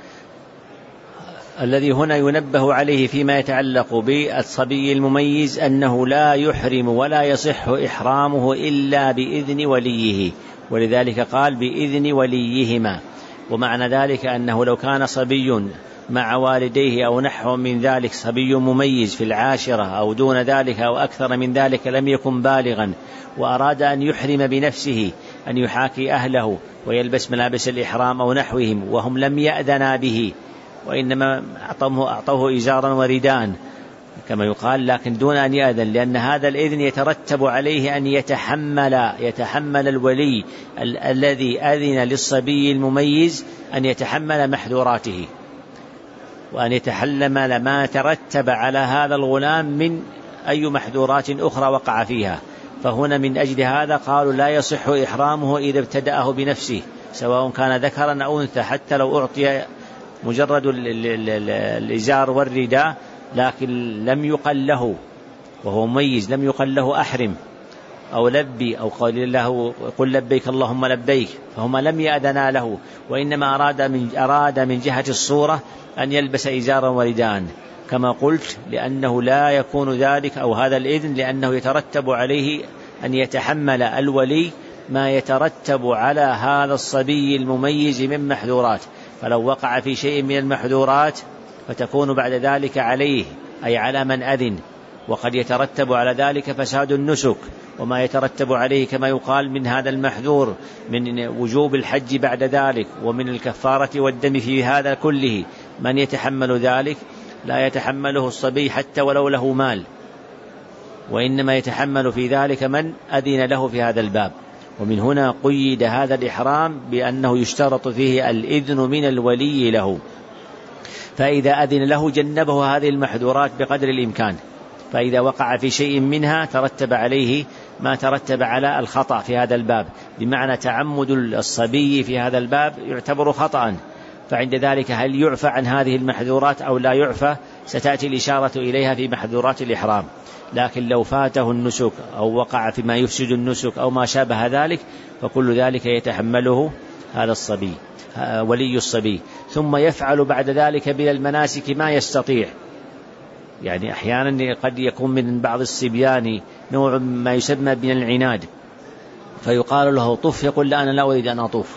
الذي هنا ينبه عليه فيما يتعلق بالصبي المميز أنه لا يحرم ولا يصح إحرامه إلا بإذن وليه، ولذلك قال بإذن وليهما. ومعنى ذلك أنه لو كان صبي مع والديه أو نحو من ذلك، صبي مميز في العاشرة أو دون ذلك أو أكثر من ذلك، لم يكن بالغا وأراد أن يحرم بنفسه، أن يحاكي أهله ويلبس ملابس الإحرام أو نحوهم وهم لم يأذنا به، وإنما أعطوه, أعطوه إزارا وردان كما يقال، لكن دون أن يأذن، لأن هذا الإذن يترتب عليه أن يتحمل يتحمل الولي ال- الذي أذن للصبي المميز أن يتحمل محذوراته، وأن يتحمل ما ترتب على هذا الغلام من أي محذورات أخرى وقع فيها. فهنا من أجل هذا قالوا لا يصح إحرامه إذا ابتدأه بنفسه، سواء كان ذكرا أو أنثى، حتى لو أعطي مجرد الإزار والرداء لكن لم يقل له وهو مميز، لم يقل له أحرم أو لبي أو قال له قل لبيك اللهم لبيك، فهما لم يأذنا له، وإنما أراد من, أراد من جهة الصورة أن يلبس إزارا ورداء كما قلت، لأنه لا يكون ذلك أو هذا الإذن لأنه يترتب عليه أن يتحمل الولي ما يترتب على هذا الصبي المميز من محذورات، فلو وقع في شيء من المحذورات فتكون بعد ذلك عليه أي على من أذن، وقد يترتب على ذلك فساد النسك وما يترتب عليه كما يقال من هذا المحذور من وجوب الحج بعد ذلك ومن الكفارة والدم في هذا كله. من يتحمل ذلك؟ لا يتحمله الصبي حتى ولو له مال، وإنما يتحمل في ذلك من أذن له في هذا الباب. ومن هنا قيد هذا الإحرام بأنه يشترط فيه الإذن من الولي له، فإذا أذن له جنبه هذه المحذورات بقدر الإمكان، فإذا وقع في شيء منها ترتب عليه ما ترتب على الخطأ في هذا الباب، بمعنى تعمد الصبي في هذا الباب يعتبر خطأ، فعند ذلك هل يعفى عن هذه المحذورات أو لا يعفى؟ ستأتي الإشارة إليها في محذورات الإحرام. لكن لو فاته النسك أو وقع فيما يفسد النسك أو ما شابه ذلك فكل ذلك يتحمله هذا الصبي ولي الصبي. ثم يفعل بعد ذلك بلا المناسك ما يستطيع، يعني أحيانا قد يكون من بعض الصبيان نوع ما يسمى من العناد، فيقال له طف يقول لا أنا لا أريد أن أطوف،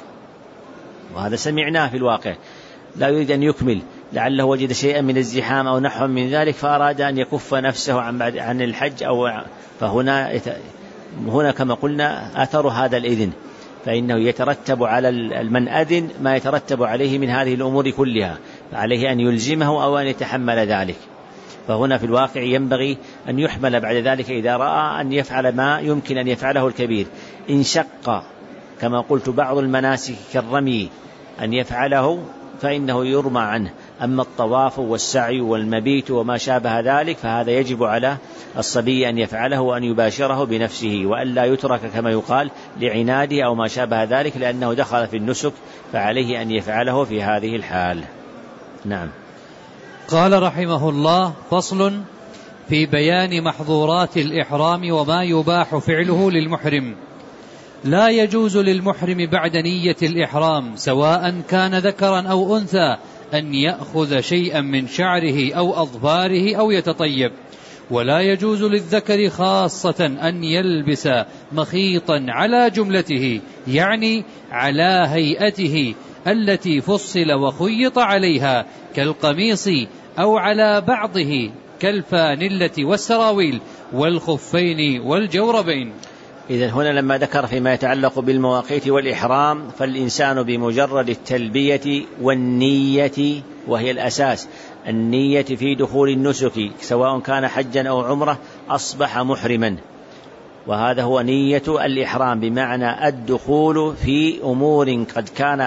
وهذا سمعناه في الواقع، لا يريد أن يكمل، لعله وجد شيئا من الزحام أو نحو من ذلك فأراد أن يكف نفسه عن عن الحج أو فهنا هنا كما قلنا أثر هذا الإذن، فإنه يترتب على من أذن ما يترتب عليه من هذه الأمور كلها، فعليه أن يلزمه أو أن يتحمل ذلك. فهنا في الواقع ينبغي أن يحمل بعد ذلك إذا رأى أن يفعل ما يمكن أن يفعله الكبير. إن شق كما قلت بعض المناسك كالرمي أن يفعله فإنه يرمى عنه، أما الطواف والسعي والمبيت وما شابه ذلك فهذا يجب على الصبي أن يفعله وأن يباشره بنفسه، وأن لا يترك كما يقال لعناده أو ما شابه ذلك، لأنه دخل في النسك فعليه أن يفعله في هذه الحال. نعم. قال رحمه الله: فصل في بيان محظورات الإحرام وما يباح فعله للمحرم. لا يجوز للمحرم بعد نية الإحرام سواء كان ذكرا أو أنثى أن يأخذ شيئا من شعره أو أظفاره أو يتطيب، ولا يجوز للذكر خاصة أن يلبس مخيطا على جملته، يعني على هيئته التي فصل وخيط عليها كالقميص، أو على بعضه كالفانلة والسراويل والخفين والجوربين. إذن هنا لما ذكر فيما يتعلق بالمواقيت والإحرام، فالإنسان بمجرد التلبية والنية، وهي الأساس، النية في دخول النسك سواء كان حجا أو عمرة أصبح محرما، وهذا هو نية الإحرام، بمعنى الدخول في أمور قد كان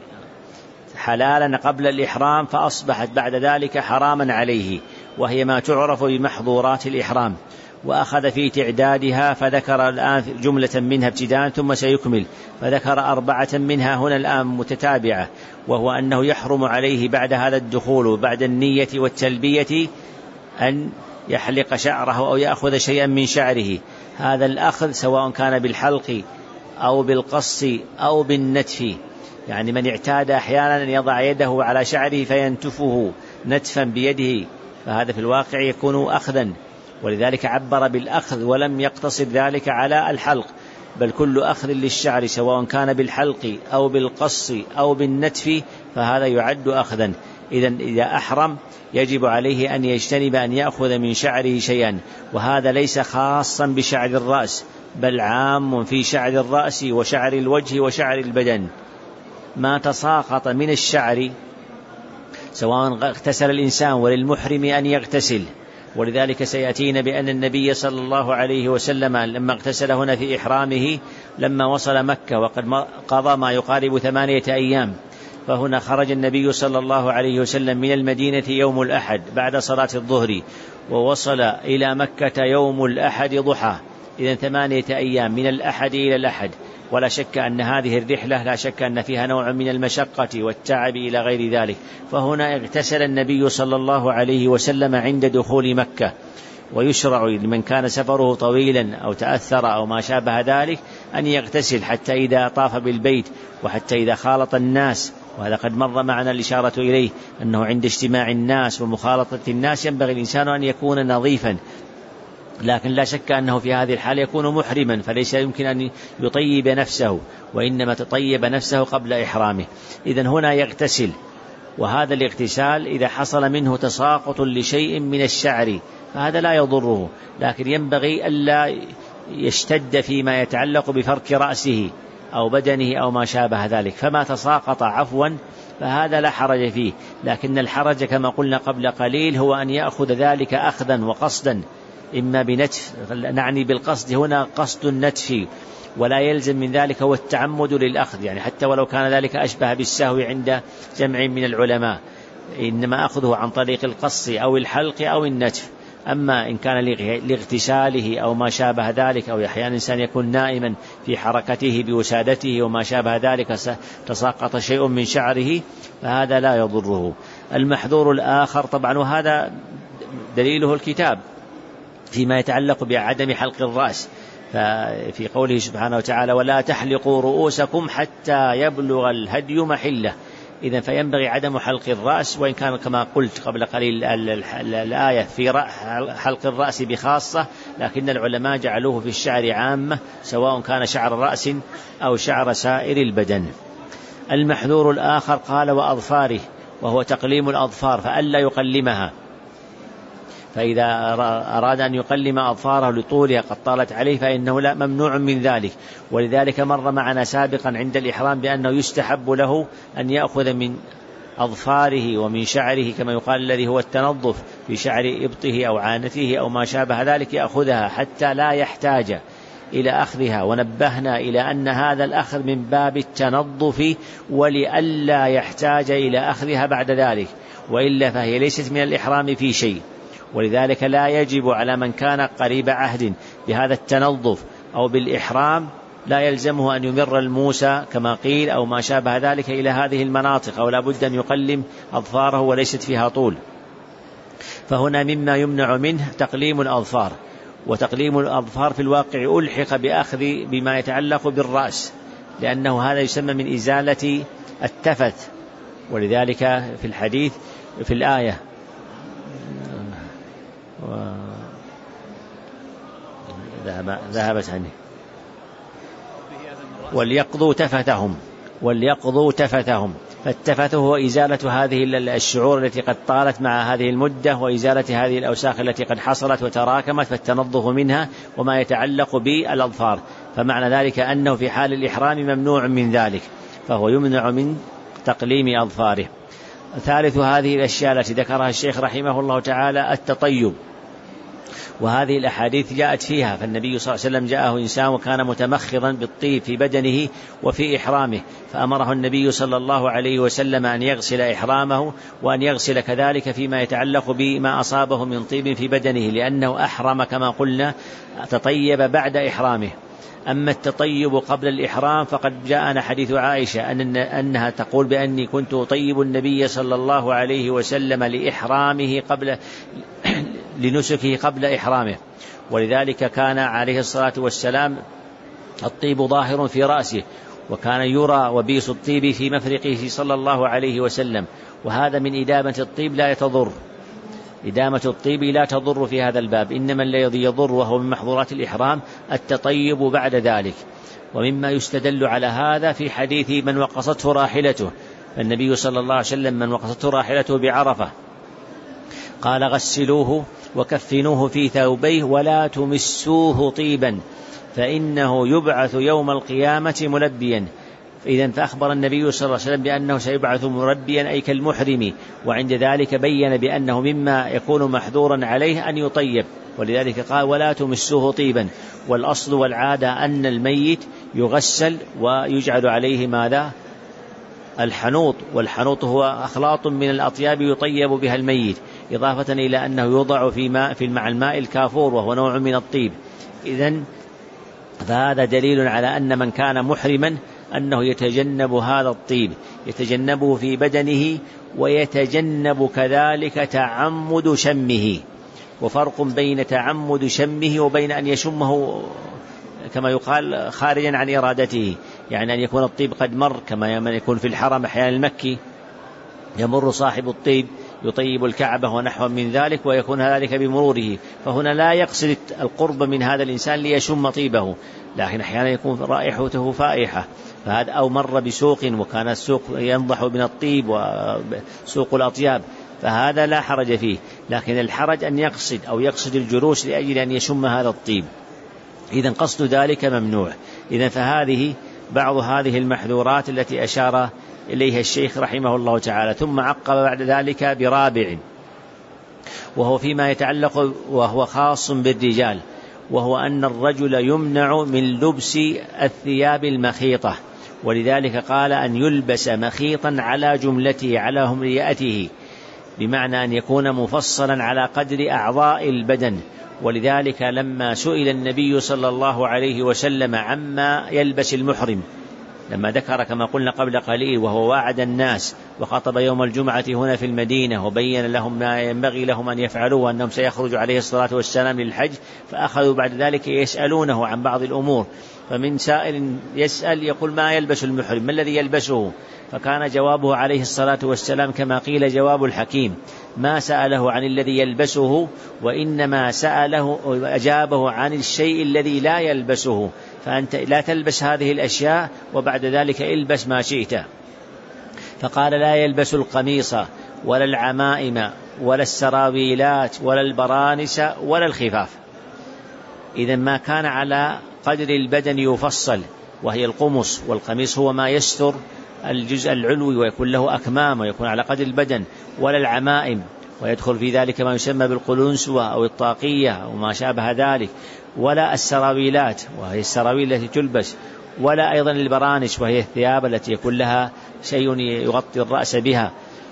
حلالا قبل الإحرام فأصبحت بعد ذلك حراما عليه، وهي ما تعرف بمحظورات الإحرام. وأخذ في تعدادها فذكر الآن جملة منها ابتداء ثم سيكمل، فذكر أربعة منها هنا الآن متتابعة، وهو أنه يحرم عليه بعد هذا الدخول بعد النية والتلبية أن يحلق شعره أو يأخذ شيئا من شعره. هذا الأخذ سواء كان بالحلق أو بالقص أو بالنتف، يعني من اعتاد أحيانا أن يضع يده على شعره فينتفه نتفا بيده، فهذا في الواقع يكون أخذا، ولذلك عبر بالأخذ ولم يقتصر ذلك على الحلق، بل كل أخذ للشعر سواء كان بالحلق أو بالقص أو بالنتف فهذا يعد أخذا. إذن إذا أحرم يجب عليه أن يجتنب أن يأخذ من شعره شيئا، وهذا ليس خاصا بشعر الرأس بل عام في شعر الرأس وشعر الوجه وشعر البدن. ما تساقط من الشعر سواء اغتسل الإنسان، وللمحرم أن يغتسل، ولذلك سيأتينا بأن النبي صلى الله عليه وسلم لما اغتسل هنا في إحرامه لما وصل مكة وقد قضى ما يقارب ثمانية أيام، فهنا خرج النبي صلى الله عليه وسلم من المدينة يوم الأحد بعد صلاة الظهر، ووصل إلى مكة يوم الأحد ضحى، إذن ثمانية أيام من الأحد إلى الأحد. ولا شك أن هذه الرحلة لا شك أن فيها نوع من المشقة والتعب إلى غير ذلك، فهنا اغتسل النبي صلى الله عليه وسلم عند دخول مكة. ويشرع لمن كان سفره طويلا أو تأثر أو ما شابه ذلك أن يغتسل حتى إذا طاف بالبيت وحتى إذا خالط الناس، وهذا قد مر معنا الإشارة إليه أنه عند اجتماع الناس ومخالطة الناس ينبغي الإنسان أن يكون نظيفا، لكن لا شك أنه في هذه الحالة يكون محرما، فليس يمكن أن يطيب نفسه، وإنما تطيب نفسه قبل إحرامه. إذن هنا يغتسل، وهذا الاغتسال إذا حصل منه تساقط لشيء من الشعر فهذا لا يضره، لكن ينبغي ألا يشتد فيما يتعلق بفرك رأسه أو بدنه أو ما شابه ذلك، فما تساقط عفوا فهذا لا حرج فيه، لكن الحرج كما قلنا قبل قليل هو أن يأخذ ذلك أخذا وقصدا، إما بنتف، نعني بالقصد هنا قصد النتف، ولا يلزم من ذلك هو التعمد للأخذ، يعني حتى ولو كان ذلك أشبه بالسهو عند جمع من العلماء، إنما أخذه عن طريق القص أو الحلق أو النتف. أما إن كان لاغتساله أو ما شابه ذلك، أو أحيانا الإنسان يكون نائما في حركته بوسادته وما شابه ذلك تساقط شيء من شعره فهذا لا يضره. المحظور الآخر طبعا، وهذا دليله الكتاب فيما يتعلق بعدم حلق الرأس، ففي قوله سبحانه وتعالى: ولا تحلقوا رؤوسكم حتى يبلغ الهدي محله. إذن فينبغي عدم حلق الرأس، وإن كان كما قلت قبل قليل الآية في حلق الرأس بخاصة، لكن العلماء جعلوه في الشعر عامة سواء كان شعر رأس أو شعر سائر البدن. المحذور الآخر قال: وأظفاره، وهو تقليم الأظفار، فألا يقلمها، فإذا أراد أن يقلم أظفاره لطولها قد طالت عليه فإنه لا ممنوع من ذلك. ولذلك مر معنا سابقا عند الإحرام بأنه يستحب له أن يأخذ من أظفاره ومن شعره كما يقال الذي هو التنظف في شعر إبطه أو عانته أو ما شابه ذلك، يأخذها حتى لا يحتاج إلى أخذها، ونبهنا إلى أن هذا الأخذ من باب التنظف ولئلا يحتاج إلى أخذها بعد ذلك، وإلا فهي ليست من الإحرام في شيء. ولذلك لا يجب على من كان قريب عهد بهذا التنظف أو بالإحرام لا يلزمه أن يمر الموسى كما قيل أو ما شابه ذلك إلى هذه المناطق، أو لا بد أن يقلم أظفاره وليست فيها طول. فهنا مما يمنع منه تقليم الأظفار، وتقليم الأظفار في الواقع ألحق بأخذ بما يتعلق بالرأس، لأنه هذا يسمى من إزالة التفت، ولذلك في الحديث في الآية ذهبت عنه وليقضوا تفتهم وليقضوا تفتهم فالتفت هو إزالة هذه الشعور التي قد طالت مع هذه المدة، وإزالة هذه الأوساخ التي قد حصلت وتراكمت، فالتنظف منها وما يتعلق بالأظفار. فمعنى ذلك أنه في حال الإحرام ممنوع من ذلك، فهو يمنع من تقليم أظفاره. ثالث هذه الأشياء التي ذكرها الشيخ رحمه الله تعالى التطيب، وهذه الأحاديث جاءت فيها. فالنبي صلى الله عليه وسلم جاءه إنسان وكان متمخضا بالطيب في بدنه وفي إحرامه، فأمره النبي صلى الله عليه وسلم أن يغسل إحرامه وأن يغسل كذلك فيما يتعلق بما أصابه من طيب في بدنه، لأنه أحرم كما قلنا تطيب بعد إحرامه. أما التطيب قبل الإحرام فقد جاءنا حديث عائشة أن أنها تقول بأني كنت أطيب النبي صلى الله عليه وسلم لإحرامه قبل لنسكه قبل إحرامه، ولذلك كان عليه الصلاة والسلام الطيب ظاهر في رأسه، وكان يرى وبيس الطيب في مفرقه صلى الله عليه وسلم. وهذا من إدامة الطيب لا يتضر، إدامة الطيب لا تضر في هذا الباب، إنما الذي يضر وهو من محظورات الإحرام التطيب بعد ذلك. ومما يستدل على هذا في حديث من وقصته راحلته، النبي صلى الله عليه وسلم من وقصته راحلته بعرفة قال غسلوه وكفنوه في ثوبيه ولا تمسوه طيبا فإنه يبعث يوم القيامة ملبيا. إذن فأخبر النبي صلى الله عليه وسلم بأنه سيبعث مربيا أي كالمحرم، وعند ذلك بين بأنه مما يكون محذورا عليه أن يطيب، ولذلك قال ولا تمسوه طيبا. والأصل والعادة أن الميت يغسل ويجعل عليه ماذا؟ الحنوط، والحنوط هو أخلاط من الأطياب يطيب بها الميت، إضافة إلى أنه يوضع في ماء في مع الماء الكافور وهو نوع من الطيب. إذن فهذا دليل على أن من كان محرما أنه يتجنب هذا الطيب، يتجنبه في بدنه ويتجنب كذلك تعمد شمه. وفرق بين تعمد شمه وبين أن يشمه كما يقال خارجا عن إرادته، يعني أن يكون الطيب قد مر، كما يكون في الحرم أحيانا المكي يمر صاحب الطيب يطيب الكعبة ونحو من ذلك ويكون ذلك بمروره، فهنا لا يقصد القرب من هذا الإنسان ليشم طيبه، لكن أحيانا يكون رائحته فائحة، فهذا أو مر بسوق وكان السوق ينضح من الطيب وسوق الأطياب، فهذا لا حرج فيه. لكن الحرج أن يقصد أو يقصد الجلوس لأجل أن يشم هذا الطيب، إذن قصد ذلك ممنوع. إذن فهذه بعض هذه المحذورات التي أشار إليها الشيخ رحمه الله تعالى. ثم عقب بعد ذلك برابع، وهو فيما يتعلق وهو خاص بالرجال، وهو أن الرجل يمنع من لبس الثياب المخيطة، ولذلك قال أن يلبس مخيطا على جملته على همريته، بمعنى أن يكون مفصلا على قدر أعضاء البدن. ولذلك لما سئل النبي صلى الله عليه وسلم عما يلبس المحرم، لما ذكر كما قلنا قبل قليل وهو وعد الناس وخطب يوم الجمعة هنا في المدينة وبين لهم ما ينبغي لهم أن يفعلوا وأنهم سيخرج عليه الصلاة والسلام للحج، فأخذوا بعد ذلك يسألونه عن بعض الأمور، فمن سائل يسأل يقول ما يلبس المحرم، ما الذي يلبسه؟ فكان جوابه عليه الصلاة والسلام كما قيل جواب الحكيم، ما سأله عن الذي يلبسه وإنما سأله وأجابه عن الشيء الذي لا يلبسه، فأنت لا تلبس هذه الأشياء وبعد ذلك البس ما شئت. فقال لا يلبس القميص ولا العمائم ولا السراويلات ولا البرانس ولا الخفاف. إذن ما كان على قدر البدن يفصل، وهي القمص، والقميص هو ما يستر الجزء العلوي ويكون له أكمام ويكون على قدر البدن، ولا العمائم ويدخل في ذلك ما يسمى بالقلنسوة أو الطاقية أو ما شابه ذلك، ولا السراويلات وهي السراويل التي تلبس، ولا أيضا البرانش وهي الثياب التي يكون لها شيء يغطي الرأس بها،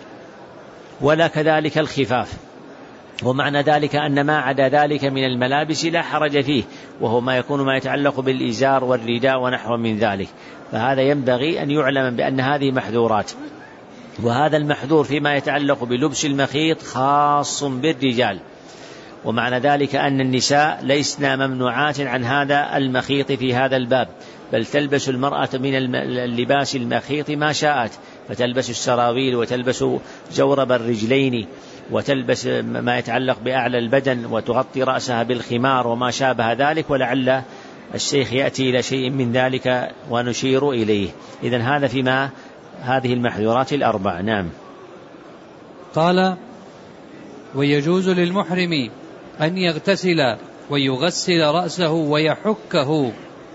ولا كذلك الخفاف. ومعنى ذلك أن ما عدا ذلك من الملابس لا حرج فيه، وهو ما يكون ما يتعلق بالإزار والرداء ونحو من ذلك. فهذا ينبغي أن يعلم بأن هذه محذورات، وهذا المحذور فيما يتعلق بلبس المخيط خاص بالرجال. ومعنى ذلك أن النساء ليسن ممنوعات عن هذا المخيط في هذا الباب، بل تلبس المرأة من اللباس المخيط ما شاءت، فتلبس السراويل وتلبس جورب الرجلين وتلبس ما يتعلق بأعلى البدن وتغطي رأسها بالخمار وما شابه ذلك، ولعل الشيخ يأتي إلى شيء من ذلك ونشير إليه. إذن هذا فيما هذه المحذورات الأربع. نعم. قال: ويجوز للمحرم أن يغتسل ويغسل رأسه ويحكه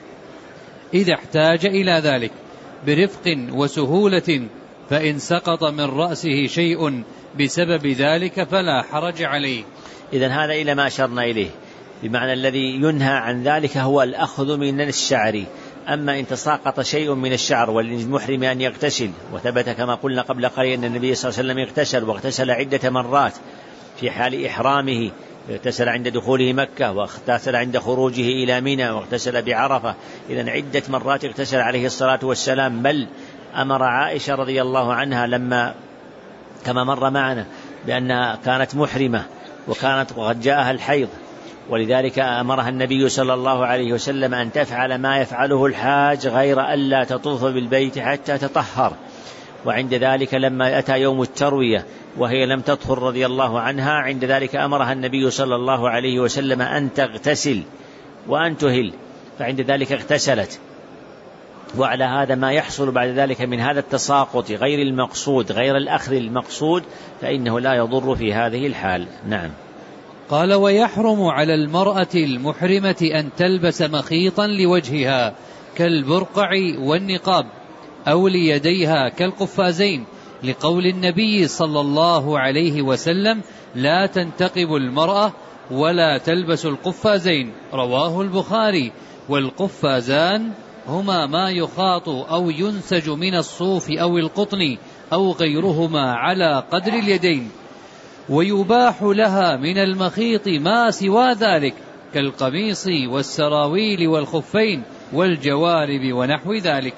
إذا احتاج إلى ذلك برفق وسهولة، فإن سقط من رأسه شيء بسبب ذلك فلا حرج عليه. إذن هذا إلى ما أشرنا إليه، بمعنى الذي ينهى عن ذلك هو الأخذ من الشعر. أما إن تساقط شيء من الشعر وللمحرم أن يغتسل، وثبت كما قلنا قبل قليل أن النبي صلى الله عليه وسلم يغتسل واغتسل عدة مرات في حال إحرامه، اغتسل عند دخوله مكة، واغتسل عند خروجه إلى منى، واغتسل بعرفة. إذن عدة مرات اغتسل عليه الصلاة والسلام، بل أمر عائشة رضي الله عنها لما كما مر معنا بأنها كانت محرمة وكانت وقد جاءها الحيض، ولذلك أمرها النبي صلى الله عليه وسلم أن تفعل ما يفعله الحاج غير ألا تطوف بالبيت حتى تطهر. وعند ذلك لما أتى يوم التروية وهي لم تطهر رضي الله عنها، عند ذلك أمرها النبي صلى الله عليه وسلم أن تغتسل وأن تهل، فعند ذلك اغتسلت. وعلى هذا ما يحصل بعد ذلك من هذا التساقط غير المقصود غير الأخذ المقصود فإنه لا يضر في هذه الحال. نعم. قال: ويحرم على المرأة المحرمة أن تلبس مخيطا لوجهها كالبرقع والنقاب، أو ليديها كالقفازين، لقول النبي صلى الله عليه وسلم: لا تنتقب المرأة ولا تلبس القفازين. رواه البخاري. والقفازان هما ما يخاط أو ينسج من الصوف أو القطن أو غيرهما على قدر اليدين، ويباح لها من المخيط ما سوى ذلك كالقميص والسراويل والخفين والجوارب ونحو ذلك.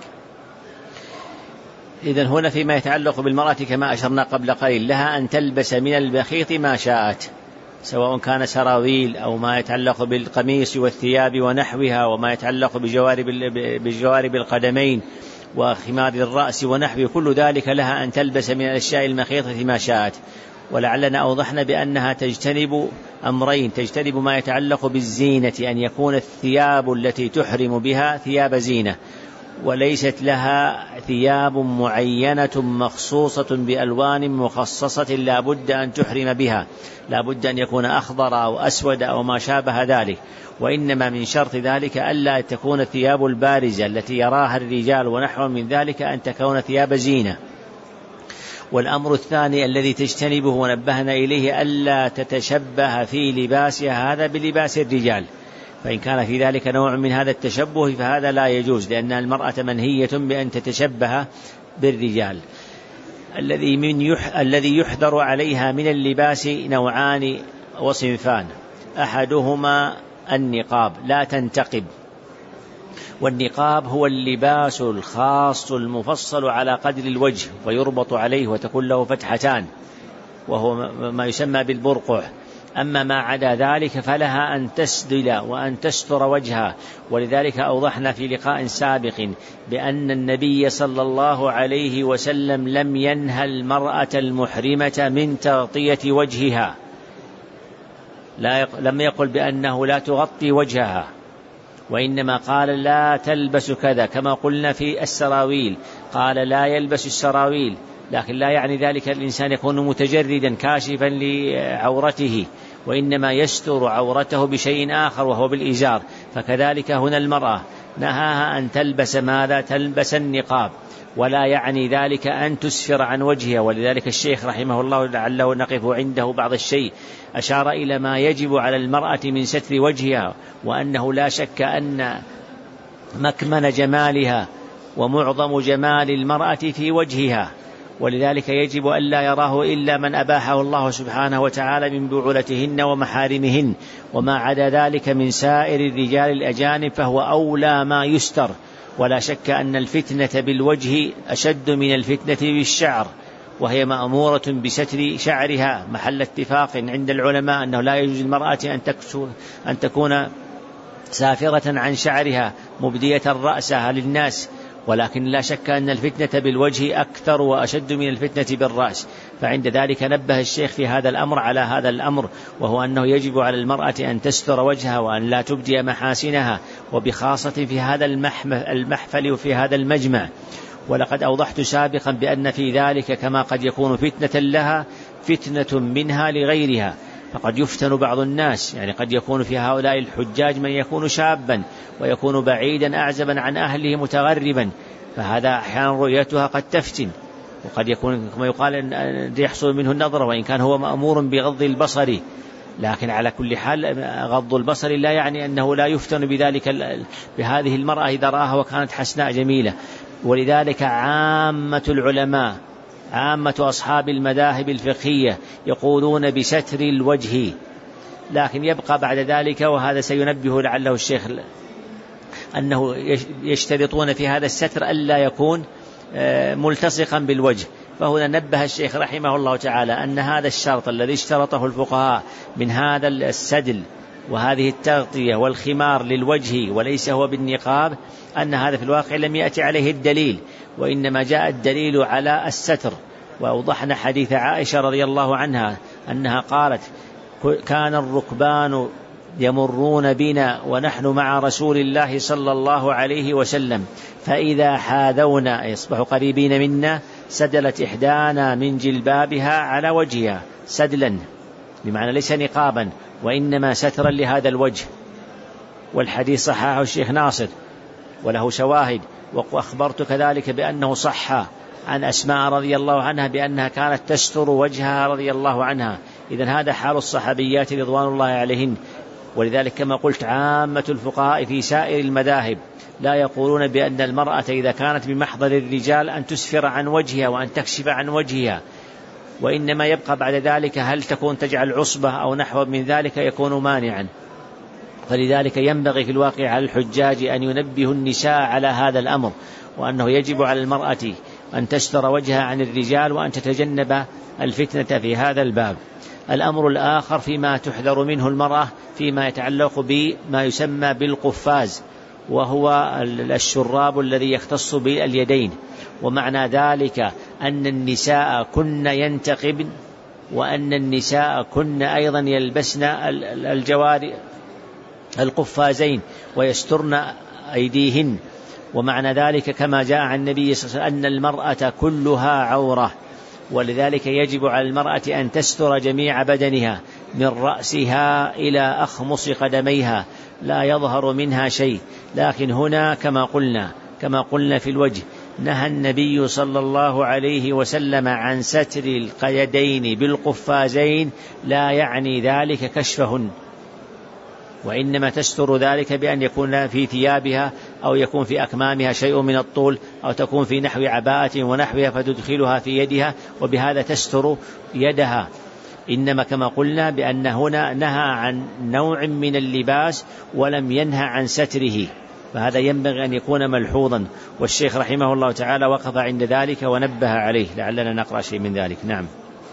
إذن هنا فيما يتعلق بالمرأة كما أشرنا قبل قليل، لها أن تلبس من المخيط ما شاءت، سواء كان سراويل أو ما يتعلق بالقميص والثياب ونحوها، وما يتعلق بجوارب, بجوارب القدمين وخمار الرأس ونحوه، كل ذلك لها أن تلبس من الأشياء المخيطة ما شاءت. ولعلنا أوضحنا بأنها تجتنب أمرين: تجتنب ما يتعلق بالزينة، أن يكون الثياب التي تحرم بها ثياب زينة، وليست لها ثياب معينة مخصوصة بألوان مخصصة لا بد أن تحرم بها، لا بد أن يكون أخضر أو أسود أو ما شابه ذلك، وإنما من شرط ذلك ألا تكون الثياب البارزة التي يراها الرجال ونحو من ذلك أن تكون ثياب زينة. والأمر الثاني الذي تجتنبه ونبهنا إليه ألا تتشبه في لباسها هذا بلباس الرجال، فإن كان في ذلك نوع من هذا التشبه فهذا لا يجوز، لأن المرأة منهية بأن تتشبه بالرجال. الذي من يح... الذي يحذر عليها من اللباس نوعان وصنفان: أحدهما النقاب، لا تنتقب. والنقاب هو اللباس الخاص المفصل على قدر الوجه ويربط عليه وتكون له فتحتان، وهو ما يسمى بالبرقع. أما ما عدا ذلك فلها أن تسدل وأن تستر وجهها. ولذلك أوضحنا في لقاء سابق بأن النبي صلى الله عليه وسلم لم ينهى المرأة المحرمة من تغطية وجهها، لا يق... لم يقل بأنه لا تغطي وجهها، وإنما قال لا تلبس كذا، كما قلنا في السراويل قال لا يلبس السراويل، لكن لا يعني ذلك الإنسان يكون متجردا كاشفا لعورته، وإنما يستر عورته بشيء آخر وهو بالإزار. فكذلك هنا المرأة نهاها أن تلبس ماذا؟ تلبس النقاب، ولا يعني ذلك أن تسفر عن وجهها. ولذلك الشيخ رحمه الله لعله نقف عنده بعض الشيء، أشار إلى ما يجب على المرأة من ستر وجهها، وأنه لا شك أن مكمن جمالها ومعظم جمال المرأة في وجهها، ولذلك يجب أن لا يراه إلا من أباحه الله سبحانه وتعالى من بعولتهن ومحارمهن، وما عدا ذلك من سائر الرجال الأجانب فهو أولى ما يستر. ولا شك أن الفتنة بالوجه أشد من الفتنة بالشعر، وهي مأمورة بستر شعرها محل اتفاق عند العلماء أنه لا يجوز المرأة أن تكون سافرة عن شعرها مبدية رأسها للناس، ولكن لا شك أن الفتنة بالوجه أكثر وأشد من الفتنة بالرأس. فعند ذلك نبه الشيخ في هذا الأمر على هذا الأمر، وهو أنه يجب على المرأة أن تستر وجهها وأن لا تبدي محاسنها، وبخاصة في هذا المحفل وفي هذا المجمع. ولقد أوضحت سابقا بأن في ذلك كما قد يكون فتنة لها فتنة منها لغيرها، فقد يفتن بعض الناس، يعني قد يكون في هؤلاء الحجاج من يكون شابا ويكون بعيدا أعزبا عن أهله متغربا، فهذا أحيانا رؤيتها قد تفتن، وقد يكون كما يقال أن يحصل منه النظر، وإن كان هو مأمور بغض البصر، لكن على كل حال غض البصر لا يعني أنه لا يفتن بذلك بهذه المرأة إذا رآها وكانت حسناء جميلة. ولذلك عامة العلماء عامة أصحاب المذاهب الفقهية يقولون بستر الوجه، لكن يبقى بعد ذلك، وهذا سينبه لعله الشيخ، أنه يشترطون في هذا الستر ألا يكون ملتصقا بالوجه. فهنا نبه الشيخ رحمه الله تعالى أن هذا الشرط الذي اشترطه الفقهاء من هذا السدل وهذه التغطية والخمار للوجه وليس هو بالنقاب، أن هذا في الواقع لم يأتي عليه الدليل، وإنما جاء الدليل على الستر. وأوضحنا حديث عائشة رضي الله عنها أنها قالت: كان الركبان يمرون بنا ونحن مع رسول الله صلى الله عليه وسلم، فإذا حاذونا يصبح قريبين منا سدلت إحدانا من جلبابها على وجهها، سدلا بمعنى ليس نقابا وإنما سترا لهذا الوجه. والحديث صححه الشيخ ناصر وله شواهد، وأخبرت كذلك بأنه صح عن أسماء رضي الله عنها بأنها كانت تستر وجهها رضي الله عنها. إذن هذا حال الصحابيات رضوان الله عليهن. ولذلك كما قلت عامة الفقهاء في سائر المذاهب لا يقولون بأن المرأة إذا كانت بمحضر الرجال أن تسفر عن وجهها وأن تكشف عن وجهها، وإنما يبقى بعد ذلك هل تكون تجعل عصبة أو نحو من ذلك يكون مانعا. فلذلك ينبغي في الواقع على الحجاج أن ينبهوا النساء على هذا الأمر، وأنه يجب على المرأة أن تستر وجهها عن الرجال وأن تتجنب الفتنة في هذا الباب. الأمر الآخر فيما تحذر منه المرأة فيما يتعلق بما يسمى بالقفاز، وهو الشراب الذي يختص باليدين. ومعنى ذلك أن النساء كن ينتقبن، وأن النساء كن أيضا يلبسن الجواري القفازين ويسترن أيديهن. ومعنى ذلك كما جاء عن النبي صلى الله عليه وسلم أن المرأة كلها عورة، ولذلك يجب على المرأة أن تستر جميع بدنها من رأسها إلى أخمص قدميها، لا يظهر منها شيء. لكن هنا كما قلنا كما قلنا في الوجه نهى النبي صلى الله عليه وسلم عن ستر اليدين بالقفازين، لا يعني ذلك كشفهن، وإنما تستر ذلك بأن يكون في ثيابها أو يكون في أكمامها شيء من الطول، أو تكون في نحو عباءة ونحوها فتدخلها في يدها، وبهذا تستر يدها. إنما كما قلنا بأن هنا نهى عن نوع من اللباس ولم ينهى عن ستره، فهذا ينبغي أن يكون ملحوظا. والشيخ رحمه الله تعالى وقف عند ذلك ونبه عليه، لعلنا نقرأ شيء من ذلك. نعم.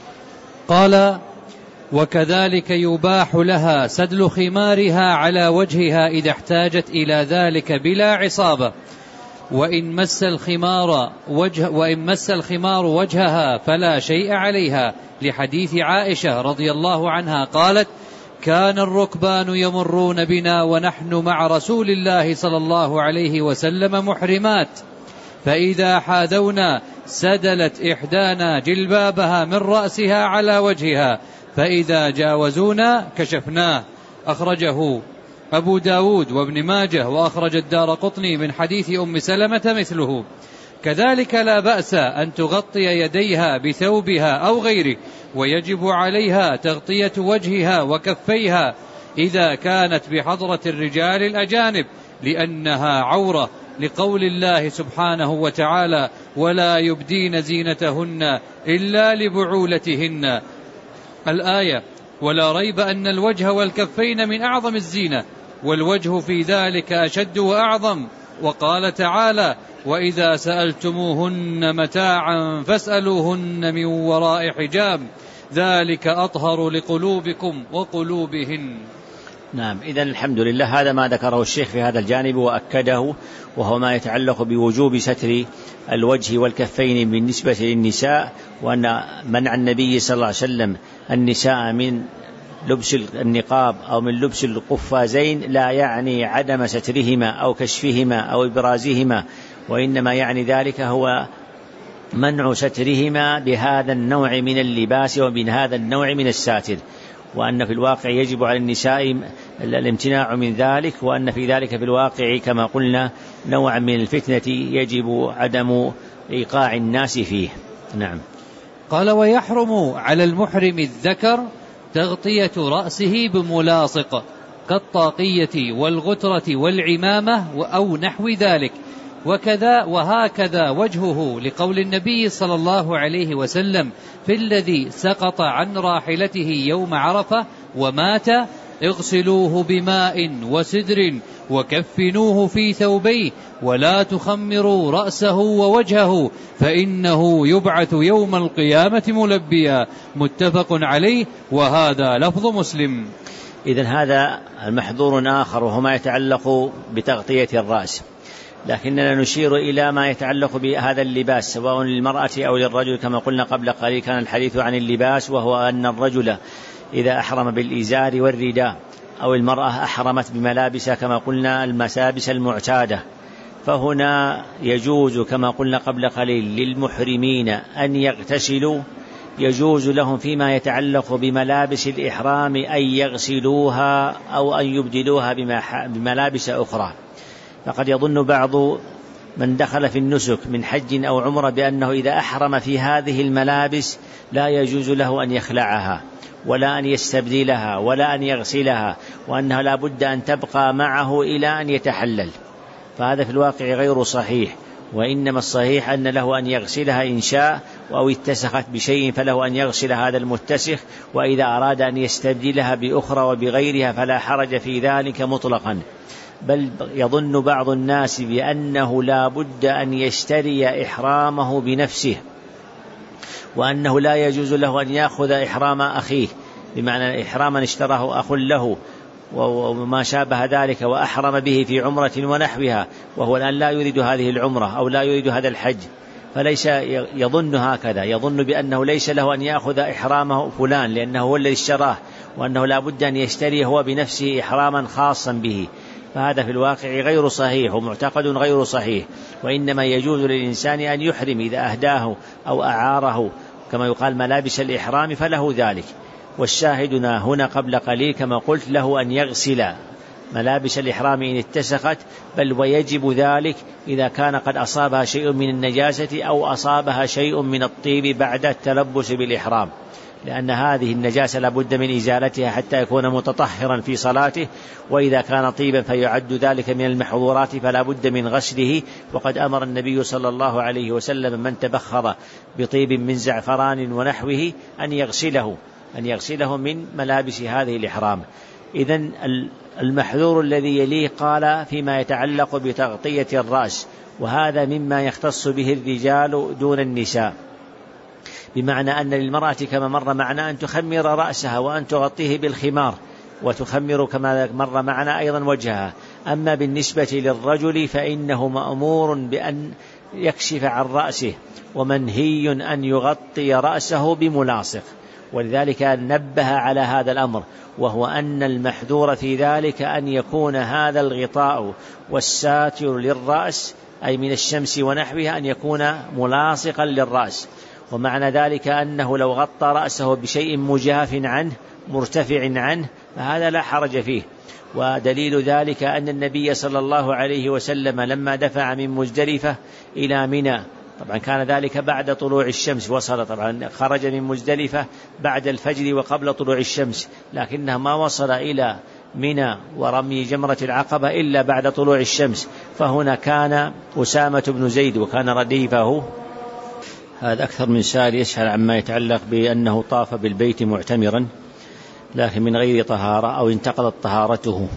قال: وكذلك يباح لها سدل خمارها على وجهها إذا احتاجت إلى ذلك بلا عصابة، وإن مس الخمار وجه وإن مس الخمار وجهها فلا شيء عليها، لحديث عائشة رضي الله عنها قالت: كان الركبان يمرون بنا ونحن مع رسول الله صلى الله عليه وسلم محرمات، فإذا حاذونا سدلت إحدانا جلبابها من رأسها على وجهها، فإذا جاوزونا كشفناه. أخرجه أبو داود وابن ماجه، وأخرج الدارقطني من حديث أم سلمة مثله. كذلك لا بأس أن تغطي يديها بثوبها أو غيره، ويجب عليها تغطية وجهها وكفيها إذا كانت بحضرة الرجال الأجانب، لأنها عورة، لقول الله سبحانه وتعالى: ولا يبدين زينتهن إلا لبعولتهن، الآية. ولا ريب أن الوجه والكفين من أعظم الزينة، والوجه في ذلك أشد وأعظم. وقال تعالى: وإذا سألتموهن متاعا فاسألوهن من وراء حجاب ذلك أطهر لقلوبكم وقلوبهن. نعم، إذن الحمد لله، هذا ما ذكره الشيخ في هذا الجانب وأكده، وهو ما يتعلق بوجوب ستر الوجه والكفين بالنسبة للنساء، وأن منع النبي صلى الله عليه وسلم النساء من لبس النقاب أو من لبس القفازين لا يعني عدم سترهما أو كشفهما أو إبرازهما، وإنما يعني ذلك هو منع سترهما بهذا النوع من اللباس ومن هذا النوع من الساتر، وأن في الواقع يجب على النساء الامتناع من ذلك، وأن في ذلك في الواقع كما قلنا نوع من الفتنة يجب عدم إيقاع الناس فيه. نعم. قال: ويحرم على المحرم الذكر تغطية رأسه بملاصق كالطاقية والغترة والعمامة أو نحو ذلك، وكذا وهكذا وجهه، لقول النبي صلى الله عليه وسلم في الذي سقط عن راحلته يوم عرفة ومات: اغسلوه بماء وسدر وكفنوه في ثوبيه ولا تخمروا رأسه ووجهه فإنه يبعث يوم القيامة ملبيا. متفق عليه، وهذا لفظ مسلم. إذن هذا المحظور آخر، وهو ما يتعلق بتغطية الرأس، لكننا نشير إلى ما يتعلق بهذا اللباس سواء للمرأة أو للرجل. كما قلنا قبل قليل كان الحديث عن اللباس، وهو أن الرجل إذا أحرم بالإزار والرداء، أو المرأة أحرمت بملابس كما قلنا المسابس المعتادة، فهنا يجوز كما قلنا قبل قليل للمحرمين أن يغتسلوا، يجوز لهم فيما يتعلق بملابس الإحرام أن يغسلوها أو أن يبدلوها بملابس أخرى. فقد يظن بعض من دخل في النسك من حج أو عمرة بأنه إذا أحرم في هذه الملابس لا يجوز له أن يخلعها ولا أن يستبدلها ولا أن يغسلها، وأنها لا بد أن تبقى معه إلى أن يتحلل، فهذا في الواقع غير صحيح، وإنما الصحيح أن له أن يغسلها إن شاء، أو اتسخت بشيء فله أن يغسل هذا المتسخ، وإذا أراد أن يستبدلها بأخرى وبغيرها فلا حرج في ذلك مطلقا. بل يظن بعض الناس بأنه لا بد أن يشتري إحرامه بنفسه، وأنه لا يجوز له أن يأخذ إحرام أخيه، بمعنى إحراما اشتراه أخ له وما شابه ذلك وأحرم به في عمرة ونحوها، وهو الآن لا يريد هذه العمرة أو لا يريد هذا الحج، فليس يظن هكذا، يظن بأنه ليس له أن يأخذ إحرامه فلان لأنه هو الذي اشتراه، وأنه لا بد أن يشتري هو بنفسه إحراما خاصا به، فهذا في الواقع غير صحيح ومعتقد غير صحيح. وإنما يجوز للإنسان أن يحرم إذا أهداه أو أعاره كما يقال ملابس الإحرام فله ذلك. والشاهدنا هنا قبل قليل كما قلت له أن يغسل ملابس الإحرام إن اتسخت، بل ويجب ذلك إذا كان قد أصابها شيء من النجاسة أو أصابها شيء من الطيب بعد التلبس بالإحرام، لأن هذه النجاسة لابد من إزالتها حتى يكون متطهرا في صلاته، وإذا كان طيبا فيعد ذلك من المحظورات فلا بد من غسله. وقد أمر النبي صلى الله عليه وسلم من تبخر بطيب من زعفران ونحوه أن يغسله أن يغسله من ملابس هذه الإحرام. إذن المحذور الذي يليه قال فيما يتعلق بتغطية الرأس، وهذا مما يختص به الرجال دون النساء، بمعنى أن للمرأة كما مر معنا أن تخمر رأسها وأن تغطيه بالخمار، وتخمر كما مر معنا أيضا وجهها. أما بالنسبة للرجل فإنه مأمور بأن يكشف عن رأسه، ومنهي أن يغطي رأسه بملاصق، ولذلك نبه على هذا الأمر، وهو أن المحذور في ذلك أن يكون هذا الغطاء والساتر للرأس أي من الشمس ونحوها أن يكون ملاصقا للرأس، ومعنى ذلك أنه لو غطى رأسه بشيء مجاف عنه مرتفع عنه فهذا لا حرج فيه. ودليل ذلك أن النبي صلى الله عليه وسلم لما دفع من مزدلفة إلى منى، طبعا كان ذلك بعد طلوع الشمس، وصل طبعا خرج من مزدلفة بعد الفجر وقبل طلوع الشمس، لكنه ما وصل إلى منى ورمي جمرة العقبة إلا بعد طلوع الشمس، فهنا كان أسامة بن زيد وكان رديفه. هذا أكثر من سؤال يسأل عما يتعلق بأنه طاف بالبيت معتمرا لكن من غير طهارة أو انتقضت طهارته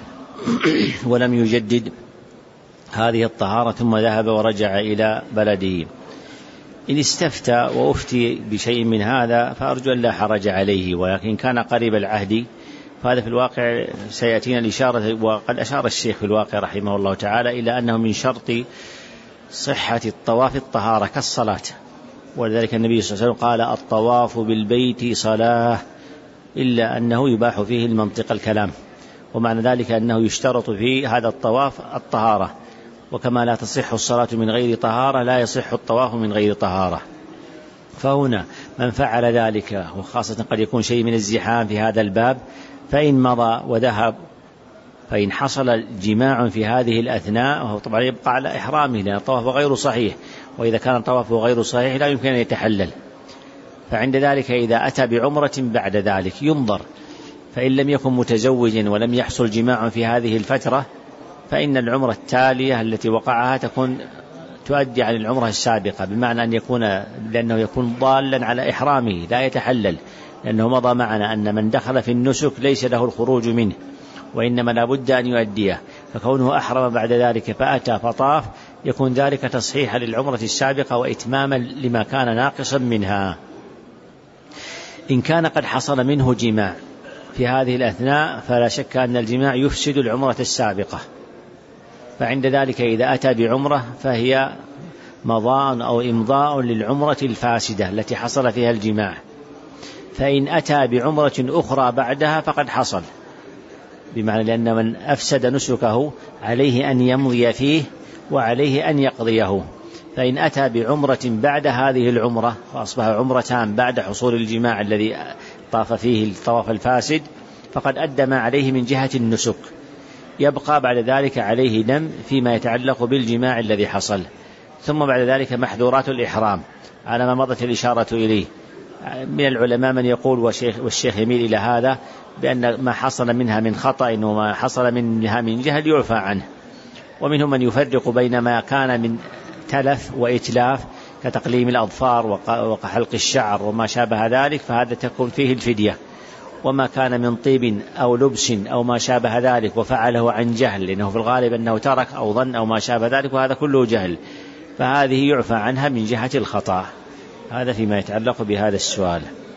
ولم يجدد هذه الطهارة ثم ذهب ورجع إلى بلده. إن استفتى وأفتي بشيء من هذا فأرجو أن لا حرج عليه، ولكن كان قريب العهد فهذا في الواقع سيأتينا الإشارة. وقد أشار الشيخ في الواقع رحمه الله تعالى إلى أنه من شرط صحة الطواف الطهارة كالصلاة، ولذلك النبي صلى الله عليه وسلم قال الطواف بالبيت صلاة، إلا أنه يباح فيه المنطق الكلام، ومعنى ذلك أنه يشترط في هذا الطواف الطهارة، وكما لا تصح الصلاة من غير طهارة لا يصح الطواف من غير طهارة. فهنا من فعل ذلك وخاصة قد يكون شيء من الزحام في هذا الباب فإن مضى وذهب فإن حصل جماع في هذه الأثناء وهو طبعا يبقى على إحرامه لأن الطواف غير صحيح، وإذا كان طوافه غير صحيح لا يمكن أن يتحلل. فعند ذلك إذا أتى بعمرة بعد ذلك ينظر، فإن لم يكن متزوجا ولم يحصل جماع في هذه الفترة فإن العمرة التالية التي وقعها تكون تؤدي عن العمرة السابقة، بمعنى أن يكون لأنه يكون ضالا على إحرامه لا يتحلل، لأنه مضى معنا أن من دخل في النسك ليس له الخروج منه وإنما لا بد أن يؤديه، فكونه أحرم بعد ذلك فأتى فطاف يكون ذلك تصحيحا للعمرة السابقة وإتماما لما كان ناقصا منها. إن كان قد حصل منه جماع في هذه الأثناء فلا شك أن الجماع يفسد العمرة السابقة، فعند ذلك إذا أتى بعمرة فهي مضاء أو إمضاء للعمرة الفاسدة التي حصل فيها الجماع. فإن أتى بعمرة أخرى بعدها فقد حصل، بمعنى لأن من أفسد نسكه عليه أن يمضي فيه وعليه أن يقضيه. فإن أتى بعمرة بعد هذه العمرة فأصبح عمرتان بعد حصول الجماع الذي طاف فيه الطواف الفاسد فقد أدى ما عليه من جهة النسك، يبقى بعد ذلك عليه دم فيما يتعلق بالجماع الذي حصل. ثم بعد ذلك محذورات الإحرام على ما مضت الإشارة إليه. من العلماء من يقول والشيخ, والشيخ يميل إلى هذا بأن ما حصل منها من خطأ وما حصل منها من جهل يعفى عنه، ومنهم من يفرق بين ما كان من تلف وإتلاف كتقليم الأظفار وحلق الشعر وما شابه ذلك فهذا تكون فيه الفدية، وما كان من طيب أو لبس أو ما شابه ذلك وفعله عن جهل لأنه في الغالب أنه ترك أو ظن أو ما شابه ذلك وهذا كله جهل، فهذه يعفى عنها من جهة الخطأ. هذا فيما يتعلق بهذا السؤال.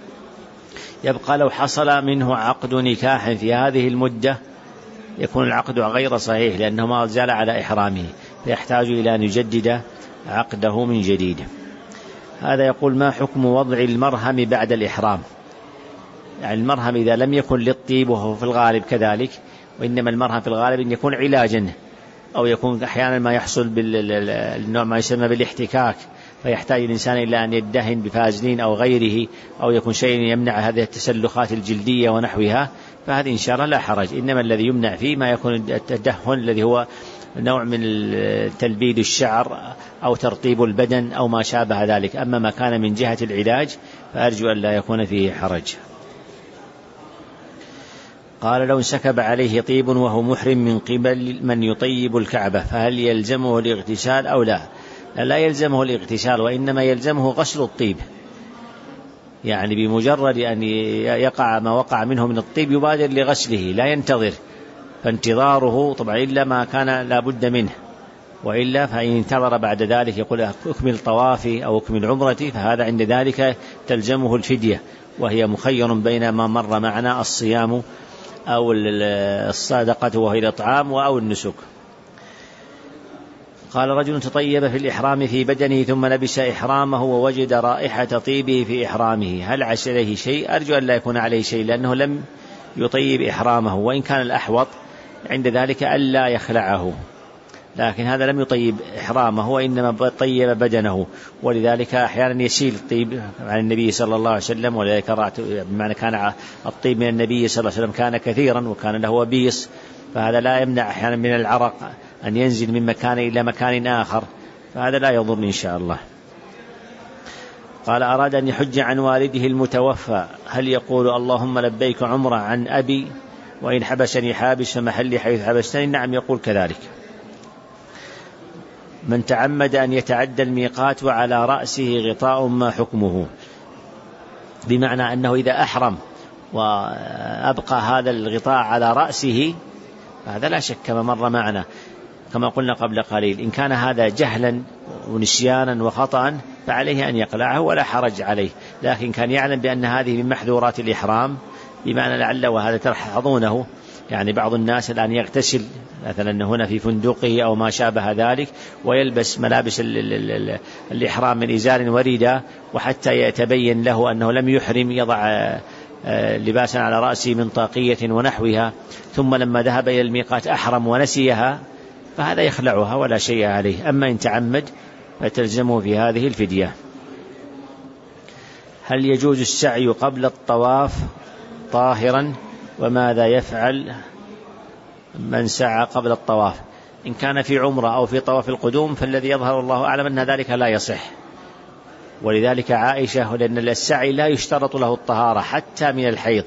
يبقى لو حصل منه عقد نكاح في هذه المدة يكون العقد غير صحيح لأنه ما زال على إحرامه فيحتاج إلى أن يجدد عقده من جديد. هذا يقول ما حكم وضع المرهم بعد الإحرام؟ يعني المرهم إذا لم يكن للطيب وهو في الغالب كذلك، وإنما المرهم في الغالب أن يكون علاجا أو يكون أحيانا ما يحصل بالنوع ما يسمى بالاحتكاك فيحتاج الإنسان إلى أن يدهن بفازلين أو غيره، أو يكون شيء يمنع هذه التسلخات الجلدية ونحوها، فهذا إن شاء الله لا حرج. إنما الذي يمنع فيه ما يكون التدهن الذي هو نوع من تلبيد الشعر أو ترطيب البدن أو ما شابه ذلك. أما ما كان من جهة العلاج فأرجو أن لا يكون فيه حرج. قال لو انسكب عليه طيب وهو محرم من قبل من يطيب الكعبة فهل يلزمه الاغتسال أو لا؟ لا يلزمه الاغتسال، وإنما يلزمه غسل الطيب، يعني بمجرد أن يقع ما وقع منه من الطيب يبادر لغسله لا ينتظر، فانتظاره طبعا إلا ما كان لا بد منه، وإلا فإن انتظر بعد ذلك يقول أكمل طوافي أو أكمل عمرتي فهذا عند ذلك تلزمه الفدية، وهي مخير بين ما مر معنا الصيام أو الصدقة وهي الإطعام أو النسك. قال رجل تطيب في الإحرام في بدنه ثم لبس إحرامه ووجد رائحة طيبه في إحرامه هل عليه شيء؟ أرجو أن لا يكون عليه شيء لأنه لم يطيب إحرامه، وإن كان الأحوط عند ذلك ألا يخلعه، لكن هذا لم يطيب إحرامه وإنما طيب بدنه، ولذلك أحيانا يسيل الطيب عن النبي صلى الله عليه وسلم، ولذلك بمعنى كان الطيب من النبي صلى الله عليه وسلم كان كثيرا وكان له وبيص، فهذا لا يمنع أحيانا من العرق أن ينزل من مكان إلى مكان آخر، فهذا لا يضر إن شاء الله. قال أراد أن يحج عن والده المتوفى، هل يقول اللهم لبيك عمرة عن أبي وإن حبسني حابس فمحلي حيث حبستني؟ نعم يقول كذلك. من تعمد أن يتعدى الميقات وعلى رأسه غطاء ما حكمه؟ بمعنى أنه إذا أحرم وأبقى هذا الغطاء على رأسه هذا لا شك كما مر معنا كما قلنا قبل قليل، إن كان هذا جهلا ونسيانا وخطأ فعليه أن يقلعه ولا حرج عليه، لكن كان يعلم بأن هذه من محذورات الإحرام، بمعنى لعل وهذا تلحظونه، يعني بعض الناس الآن يغتسل مثلا هنا في فندقه أو ما شابه ذلك ويلبس ملابس ال ال ال الإحرام من إزار وريدة، وحتى يتبين له أنه لم يحرم يضع لباسا على رأسه من طاقية ونحوها، ثم لما ذهب إلى الميقات أحرم ونسيها، فهذا يخلعها ولا شيء عليه. أما إن تعمد فتلزمه في هذه الفدية. هل يجوز السعي قبل الطواف طاهرا؟ وماذا يفعل من سعى قبل الطواف؟ إن كان في عمرة أو في طواف القدوم فالذي يظهر الله أعلم أن ذلك لا يصح، ولذلك عائشة لأن السعي لا يشترط له الطهارة حتى من الحيض،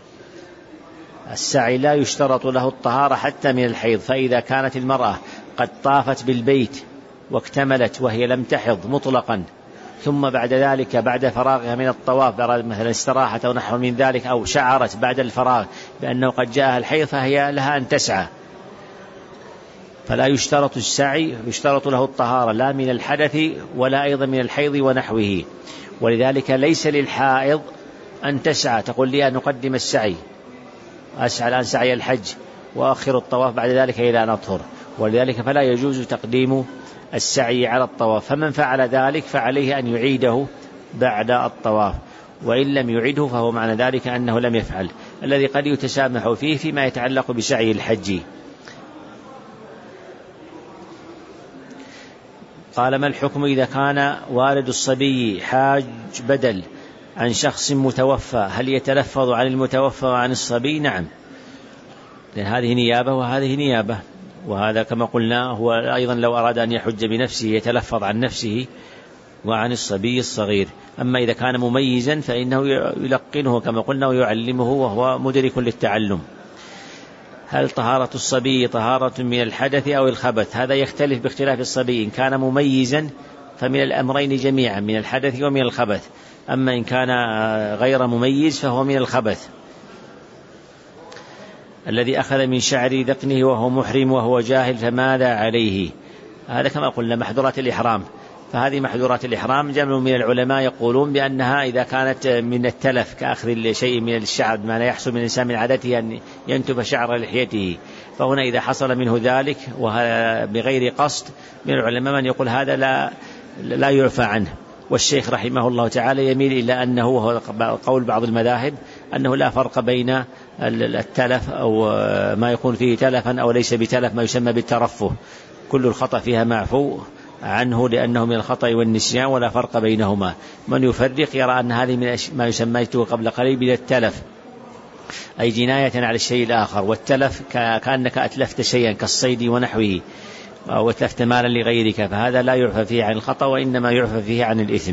السعي لا يشترط له الطهارة حتى من الحيض، فإذا كانت المرأة قد طافت بالبيت واكتملت وهي لم تحض مطلقا، ثم بعد ذلك بعد فراغها من الطواف مثلا استراحة أو نحو من ذلك، أو شعرت بعد الفراغ بأنه قد جاءها الحيض، فهي لها أن تسعى، فلا يشترط السعي، يشترط له الطهارة لا من الحدث ولا أيضا من الحيض ونحوه. ولذلك ليس للحائض أن تسعى تقول لي أن نقدم السعي، أسعى الآن سعي الحج وأخر الطواف بعد ذلك إلى أن أطهر، ولذلك فلا يجوز تقديم السعي على الطواف، فمن فعل ذلك فعليه أن يعيده بعد الطواف، وإن لم يعيده فهو معنى ذلك أنه لم يفعل، الذي قد يتسامح فيه فيما يتعلق بسعي الحج. قال ما الحكم إذا كان والد الصبي حاج بدل عن شخص متوفى، هل يتلفظ عن المتوفى وعن الصبي؟ نعم، لأن هذه نيابة وهذه نيابة، وهذا كما قلنا هو أيضا لو أراد أن يحج بنفسه يتلفظ عن نفسه وعن الصبي الصغير. أما إذا كان مميزا فإنه يلقنه كما قلنا ويعلمه وهو مدرك للتعلم. هل طهارة الصبي طهارة من الحدث أو الخبث؟ هذا يختلف باختلاف الصبي، إن كان مميزا فمن الأمرين جميعا، من الحدث ومن الخبث، أما إن كان غير مميز فهو من الخبث. الذي أخذ من شعر ذقنه وهو محرم وهو جاهل فماذا عليه؟ هذا كما قلنا محظورات الإحرام، فهذه محظورات الإحرام جمع من العلماء يقولون بأنها إذا كانت من التلف كأخذ شيء من الشعر بما لا يحصل من الإنسان من عادته أن ينتف شعر لحيته، فهنا إذا حصل منه ذلك بغير قصد من العلماء من يقول هذا لا, لا يعفى عنه، والشيخ رحمه الله تعالى يميل إلى أنه وهو قول بعض المذاهب أنه لا فرق بين التلف أو ما يكون فيه تلفا أو ليس بتلف، ما يسمى بالترفه، كل الخطأ فيها معفو عنه لأنه من الخطأ والنسيان ولا فرق بينهما. من يفرق يرى أن هذه من ما يسميته قبل قليل من التلف، أي جناية على الشيء الآخر، والتلف كأنك أتلفت شيئا كالصيد ونحوه أو أتلفت مالا لغيرك، فهذا لا يعفى فيه عن الخطأ وإنما يعفى فيه عن الإثم.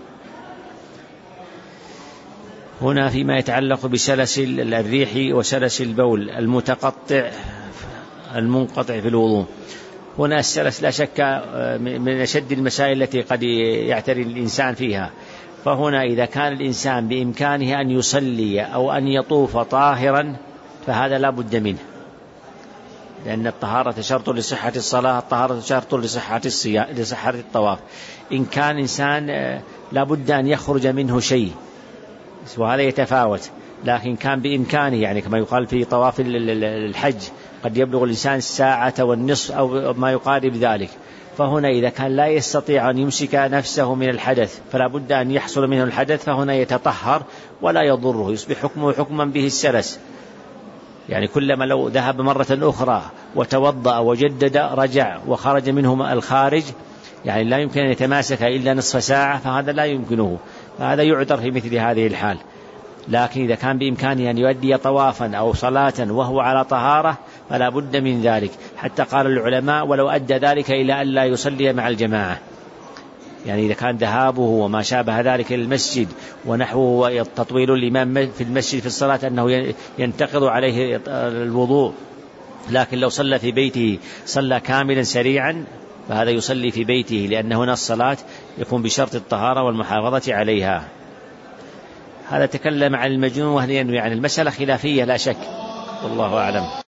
هنا فيما يتعلق بسلسل الريح وسلسل البول المتقطع المنقطع في الوضوء، هنا السلس لا شك من أشد المسائل التي قد يعتري الإنسان فيها، فهنا إذا كان الإنسان بإمكانه أن يصلي أو أن يطوف طاهرا فهذا لا بد منه، لأن الطهارة شرط لصحة الصلاة، الطهارة شرط لصحة الصيام لصحة الطواف. إن كان إنسان لا بد أن يخرج منه شيء وهذا يتفاوت، لكن كان بإمكانه يعني كما يقال في طواف الحج قد يبلغ الإنسان الساعة والنصف أو ما يقارب ذلك، فهنا إذا كان لا يستطيع أن يمسك نفسه من الحدث فلا بد أن يحصل منه الحدث، فهنا يتطهر ولا يضره، يصبح حكمه حكما به السلس، يعني كلما لو ذهب مرة أخرى وتوضأ وجدد رجع وخرج منه الخارج، يعني لا يمكن أن يتماسك إلا نصف ساعة، فهذا لا يمكنه، فهذا يعذر في مثل هذه الحال. لكن إذا كان بإمكانه أن يؤدي طوافا أو صلاة وهو على طهارة فلا بد من ذلك، حتى قال العلماء ولو أدى ذلك إلى أن لا يصلي مع الجماعة، يعني إذا كان ذهابه وما شابه ذلك للمسجد ونحوه تطويل الإمام في المسجد في الصلاة أنه ينتقض عليه الوضوء، لكن لو صلى في بيته صلى كاملا سريعا فهذا يصلي في بيته، لأن هنا الصلاة يكون بشرط الطهارة والمحافظة عليها. هذا تكلم عن المجنون وهل ينوي عن المسألة خلافية لا شك، والله أعلم.